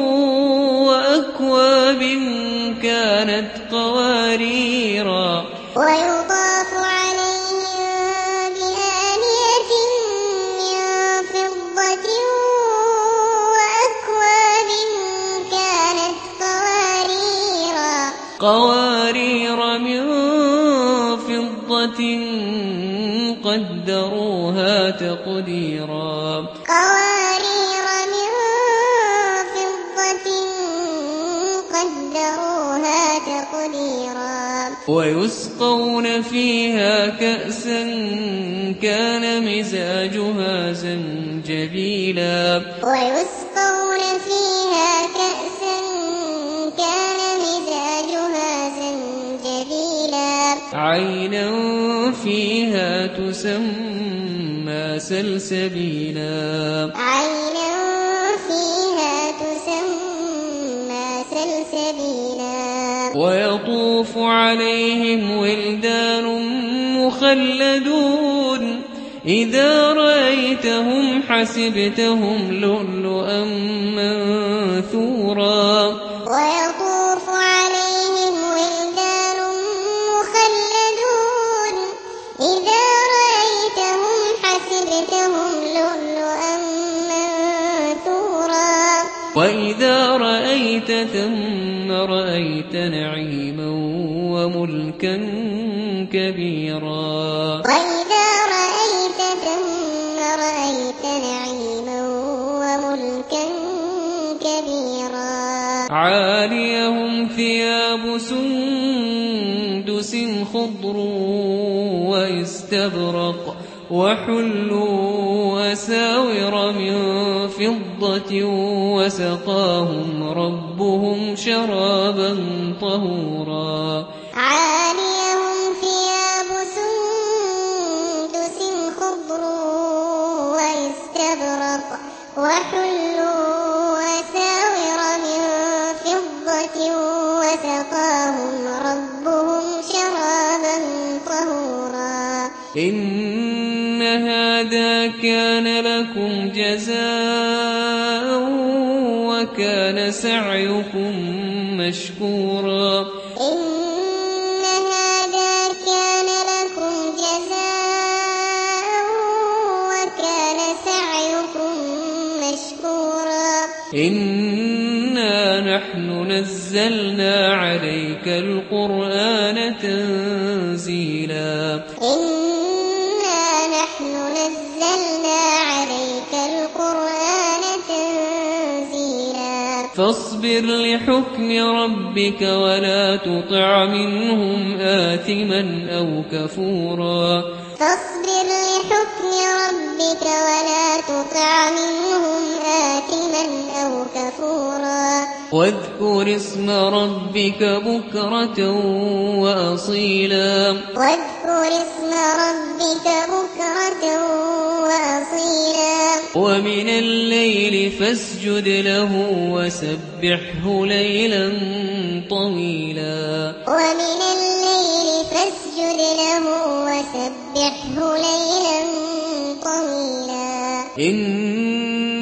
Speaker 1: وأكواب كانت قواريرا
Speaker 2: ويطاف عليهم بآنية من فضة وأكواب كانت قواريرا
Speaker 1: قوارير من فضة قدروها تقديرا
Speaker 2: قوارير من فضة قدروها تقديرا
Speaker 1: ويسقون فيها كأسا كان مزاجها زنجبيلا
Speaker 2: ويسقون فيها كأسا كان مزاجها زنجبيلا
Speaker 1: عينا فيها تسمى سلسبيلا
Speaker 2: عينا فيها تسمى سلسبيلا
Speaker 1: ويطوف عليهم ولدان مخلدون إذا رأيتهم حسبتهم لؤلؤا منثورا
Speaker 2: ويطوف عليهم ولدان مخلدون إذا رأيتهم حسبتهم لؤلؤا منثورا
Speaker 1: وإذا رأيت ثم رأيت نعيما وملكا كبيرا
Speaker 2: وإذا رأيت ثم رأيت نعيما وملكا كبيرا
Speaker 1: عاليهم ثياب سندس خضر واستبرق وحلوا وأساور من فضة وسقاهم ربهم شرابا طهورا
Speaker 2: عاليهم ثياب سندس خضر واستبرق وحلوا أساور من فضة وسقاهم ربهم شرابا طهورا
Speaker 1: إن هذا كان لكم جزاء وكان سعيكم مشكورا
Speaker 2: إن هذا كان لكم جزاء وكان سعيكم مشكورا
Speaker 1: إنا نحن نزلنا عليك القرآن تنزيلا
Speaker 2: إنا نحن نزلنا عليك القرآن تنزيلا
Speaker 1: فاصبر لحكم ربك ولا تطع منهم آثما أو كفورا
Speaker 2: فاصبر لحكم ربك ولا تطع منهم آثما أو كفورا
Speaker 1: واذكر اسم ربك بكرة وأصيلا
Speaker 2: واذكر اسم ربك بكرة وأصيلا
Speaker 1: ومن الليل فاسجد له وسبحه ليلا طويلا
Speaker 2: ومن الليل فاسجد له وسبحه ليلا طويلا
Speaker 1: إن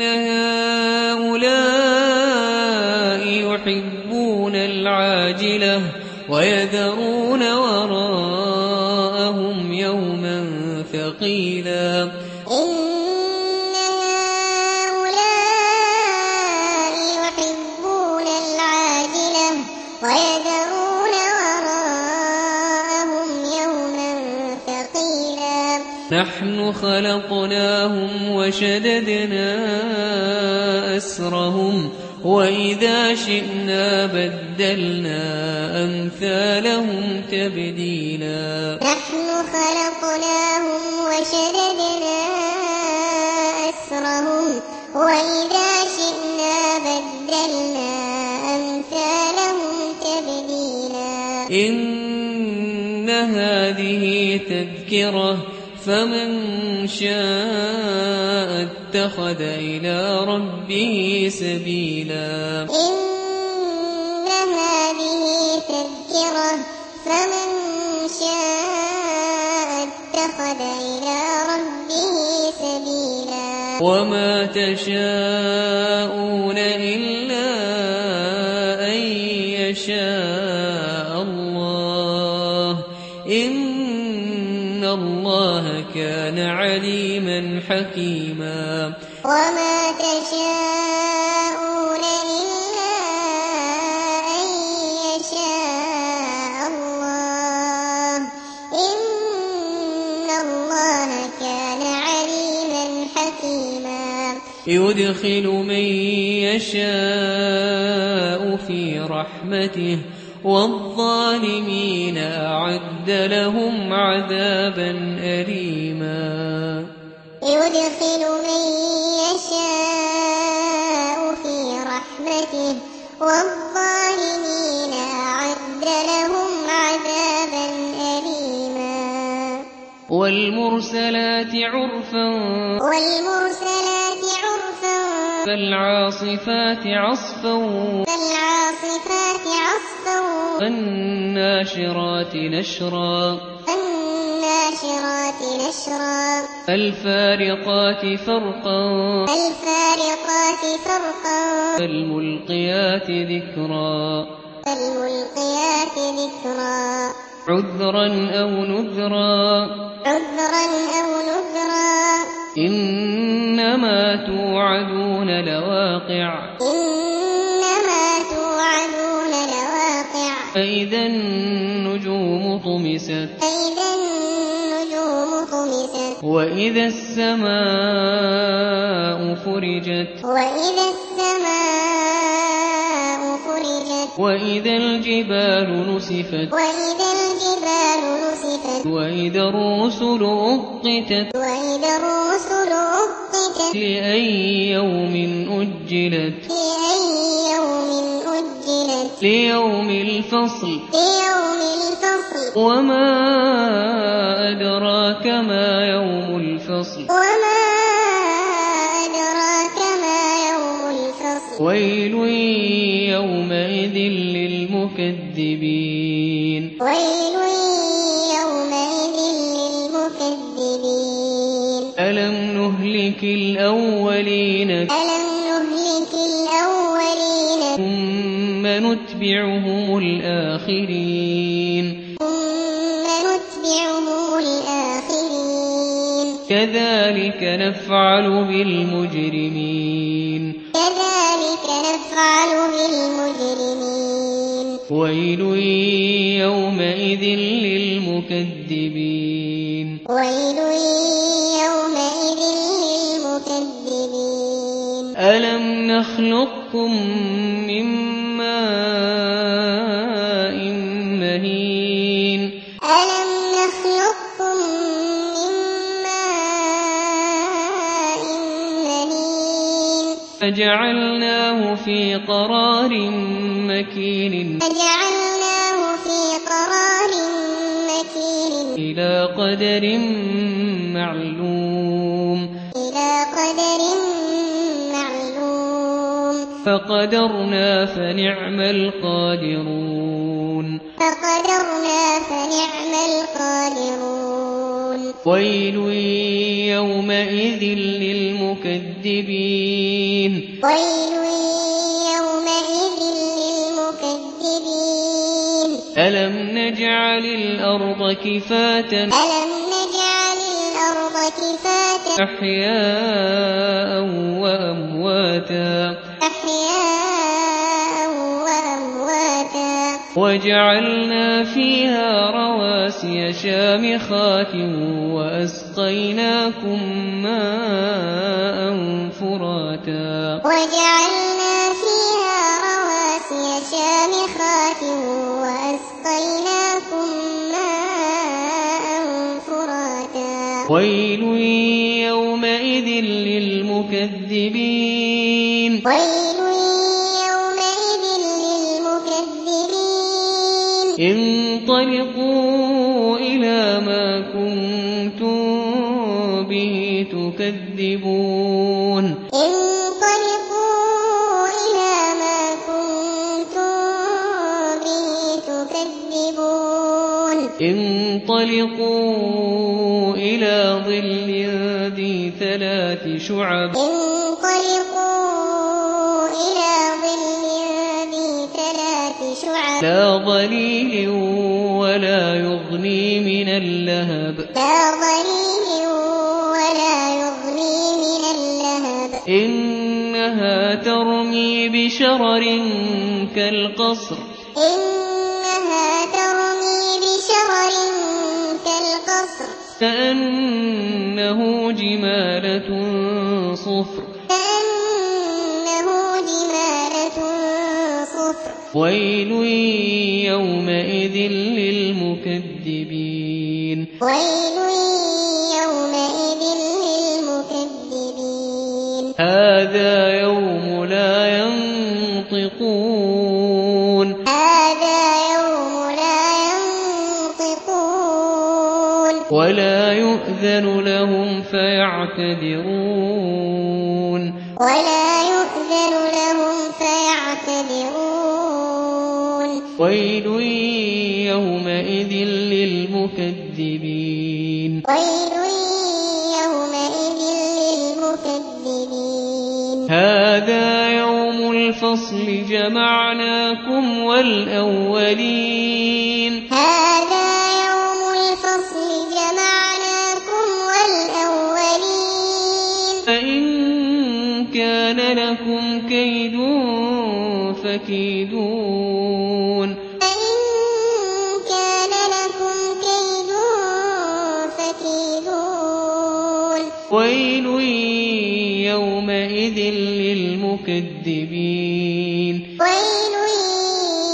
Speaker 1: هؤلاء يحبون العاجلة ويذرون وراءهم يوما ثقيلا
Speaker 2: إن هؤلاء يحبون العاجلة ويذرون وراءهم يوما ثقيلا
Speaker 1: نحن خلقناهم وشددنا أسرهم وإذا شئنا بدلنا أمثالهم تبديلا
Speaker 2: نحن خلقناهم وشددنا أسرهم وإذا شئنا بدلنا أمثالهم تبديلا
Speaker 1: إن هذه تذكرة فمن شاء اتخذ إلى ربه سبيلا
Speaker 2: إن هذه تذكرة فمن شاء اتخذ إلى ربه سبيلا
Speaker 1: وما تشاءون إلا أن يشاء الله إن الله كان عليما حكيما
Speaker 2: وما تشاءون إلا أن يشاء الله إن الله كان عليما حكيما
Speaker 1: يدخل من يشاء في رحمته والظالمين أعد لهم عذابا أليما
Speaker 2: يدخل من يشاء في رحمته والظالمين أعد لهم عذابا أليما
Speaker 1: والمرسلات عرفا
Speaker 2: والمرسلات عرفا
Speaker 1: فالعاصفات عصفا
Speaker 2: فالعاصفات عصفا
Speaker 1: الناشرات نشرا
Speaker 2: الناشرات نشرا
Speaker 1: الفارقات فرقا
Speaker 2: الفارقات فرقا
Speaker 1: فالملقيات ذكرا
Speaker 2: فالملقيات ذكرا
Speaker 1: عذرا أو نذرا
Speaker 2: عذرا أو نذرا
Speaker 1: إنما توعدون لواقع
Speaker 2: إنما توعدون لواقع
Speaker 1: فإذا النجوم طمست
Speaker 2: فإذا النجوم طمست
Speaker 1: وإذا السماء فرجت
Speaker 2: وإذا السماء فرجت
Speaker 1: وإذا الجبال نسفت
Speaker 2: وإذا الجبال نسفت
Speaker 1: وإذا الرسل أقتت
Speaker 2: وإذا الرسل أقتت
Speaker 1: لأي يوم أجلت
Speaker 2: لأي يوم أجلت
Speaker 1: ليوم الفصل
Speaker 2: ليوم الفصل
Speaker 1: وما أدراك ما يوم الفصل
Speaker 2: وما أدراك ما يوم الفصل
Speaker 1: ويل يومئذ للمكذبين
Speaker 2: ويل يومئذ للمكذبين
Speaker 1: ألم نهلك الأولين
Speaker 2: ألم نهلك الأولين
Speaker 1: ثم نتبعهم الآخرين
Speaker 2: ثم نتبعهم الآخرين
Speaker 1: كذلك نفعل بالمجرمين
Speaker 2: كذلك نفعل بالمجرمين
Speaker 1: ويل يومئذ للمكذبين
Speaker 2: ويل يومئذ للمكذبين
Speaker 1: ألم نخلقكم من ماء مهين
Speaker 2: ألم نخلقكم من ماء مهين
Speaker 1: فجعلناه في قرار مكين
Speaker 2: فجعلناه في قرار مكين
Speaker 1: إلى قدر معلوم
Speaker 2: إلى قدر معلوم
Speaker 1: فقدرنا فنعم القادرون
Speaker 2: فقدرنا فنعم القادرون
Speaker 1: ويل يومئذ للمكذبين
Speaker 2: ويل يومئذ للمكذبين
Speaker 1: ألم نجعل الأرض كفاتا
Speaker 2: ألم نجعل الأرض كفاتا
Speaker 1: أحياء وأمواتا
Speaker 2: أحياء وأمواتا
Speaker 1: وجعلنا فيها رواسي شامخات وأسقيناكم ماء فراتا
Speaker 2: وجعلنا فيها رواسي شامخات وأسقيناكم ماء فراتا
Speaker 1: ويل يومئذ للمكذبين
Speaker 2: ويل يومئذ للمكذبين
Speaker 1: انطلقوا إلى ما كنتم به تكذبون
Speaker 2: انطلقوا إلى ما كنتم به تكذبون
Speaker 1: انطلقوا إلى ظل ذي ثلاث شعب
Speaker 2: انطلقوا إلى ظل ذي ثلاث شعب
Speaker 1: لا ظليل ولا يغني من اللهب
Speaker 2: لا ظليل ولا يغني من اللهب
Speaker 1: إنها ترمي بشرر كالقصر
Speaker 2: إنها ترمي بشرر كالقصر
Speaker 1: كأنه جمالة صفر
Speaker 2: كأنه جمالة صفر
Speaker 1: ويل يومئذ للمكذبين
Speaker 2: ويل يومئذ للمكذبين
Speaker 1: هذا يوم لا ينطقون
Speaker 2: هذا يوم لا ينطقون
Speaker 1: ولا يؤذن لهم فيعتذرون
Speaker 2: ولا يؤذن لهم فيعتذرون
Speaker 1: ويل يومئذ للمكذبين
Speaker 2: ويل يومئذ للمكذبين
Speaker 1: هذا يوم الفصل جمعناكم والأولين
Speaker 2: هذا يوم الفصل جمعناكم والأولين
Speaker 1: فإن كان لكم كيد فكيدون
Speaker 2: فإن كان لكم كيد فكيدون
Speaker 1: ويل يومئذ للمكذبين
Speaker 2: ويل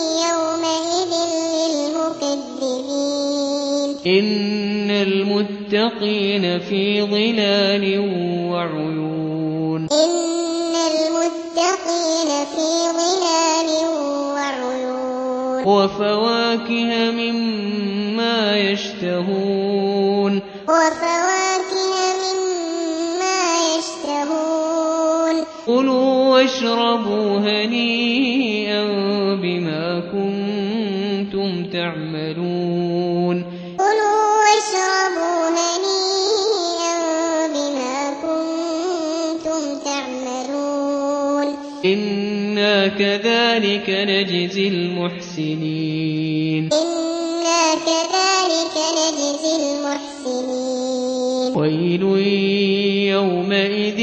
Speaker 1: إن المتقين في ظلال وعيون
Speaker 2: إن المتقين في ظلال وعيون
Speaker 1: وفواكه مما يشتهون
Speaker 2: وفواكه مما يشتهون
Speaker 1: كلوا واشربوا هنيئا بما كنتم تعملون
Speaker 2: كلوا واشربوا هنيئا بما كنتم تعملون
Speaker 1: إنا كذلك نجزي المحسنين
Speaker 2: إنا كذلك نجزي المحسنين
Speaker 1: ويل يومئذ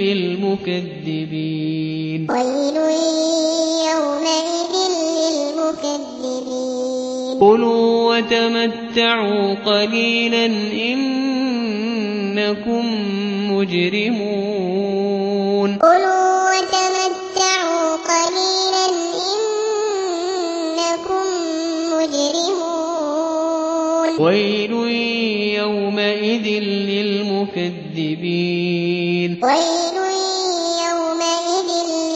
Speaker 1: للمكذبين
Speaker 2: ويل يومئذ للمكذبين
Speaker 1: كلوا وتمتعوا قليلا إنكم مجرمون
Speaker 2: كلوا وتمتعوا قليلا إنكم مجرمون
Speaker 1: ويل يومئذ للمكذبين
Speaker 2: ويل يومئذ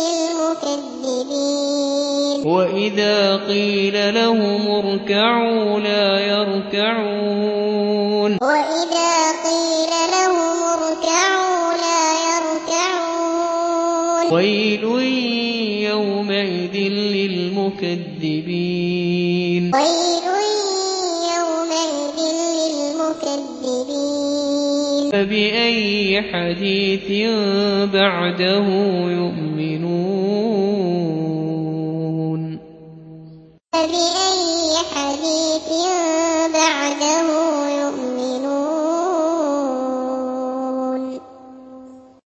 Speaker 2: للمكذبين
Speaker 1: وإذا قيل لهم اركعوا لا يركعون
Speaker 2: وإذا قيل لهم اركعوا لا يركعون
Speaker 1: ويل يومئذ للمكذبين
Speaker 2: ويل يومئذ للمكذبين
Speaker 1: فبأي حديث بعده يؤمنون
Speaker 2: فبأي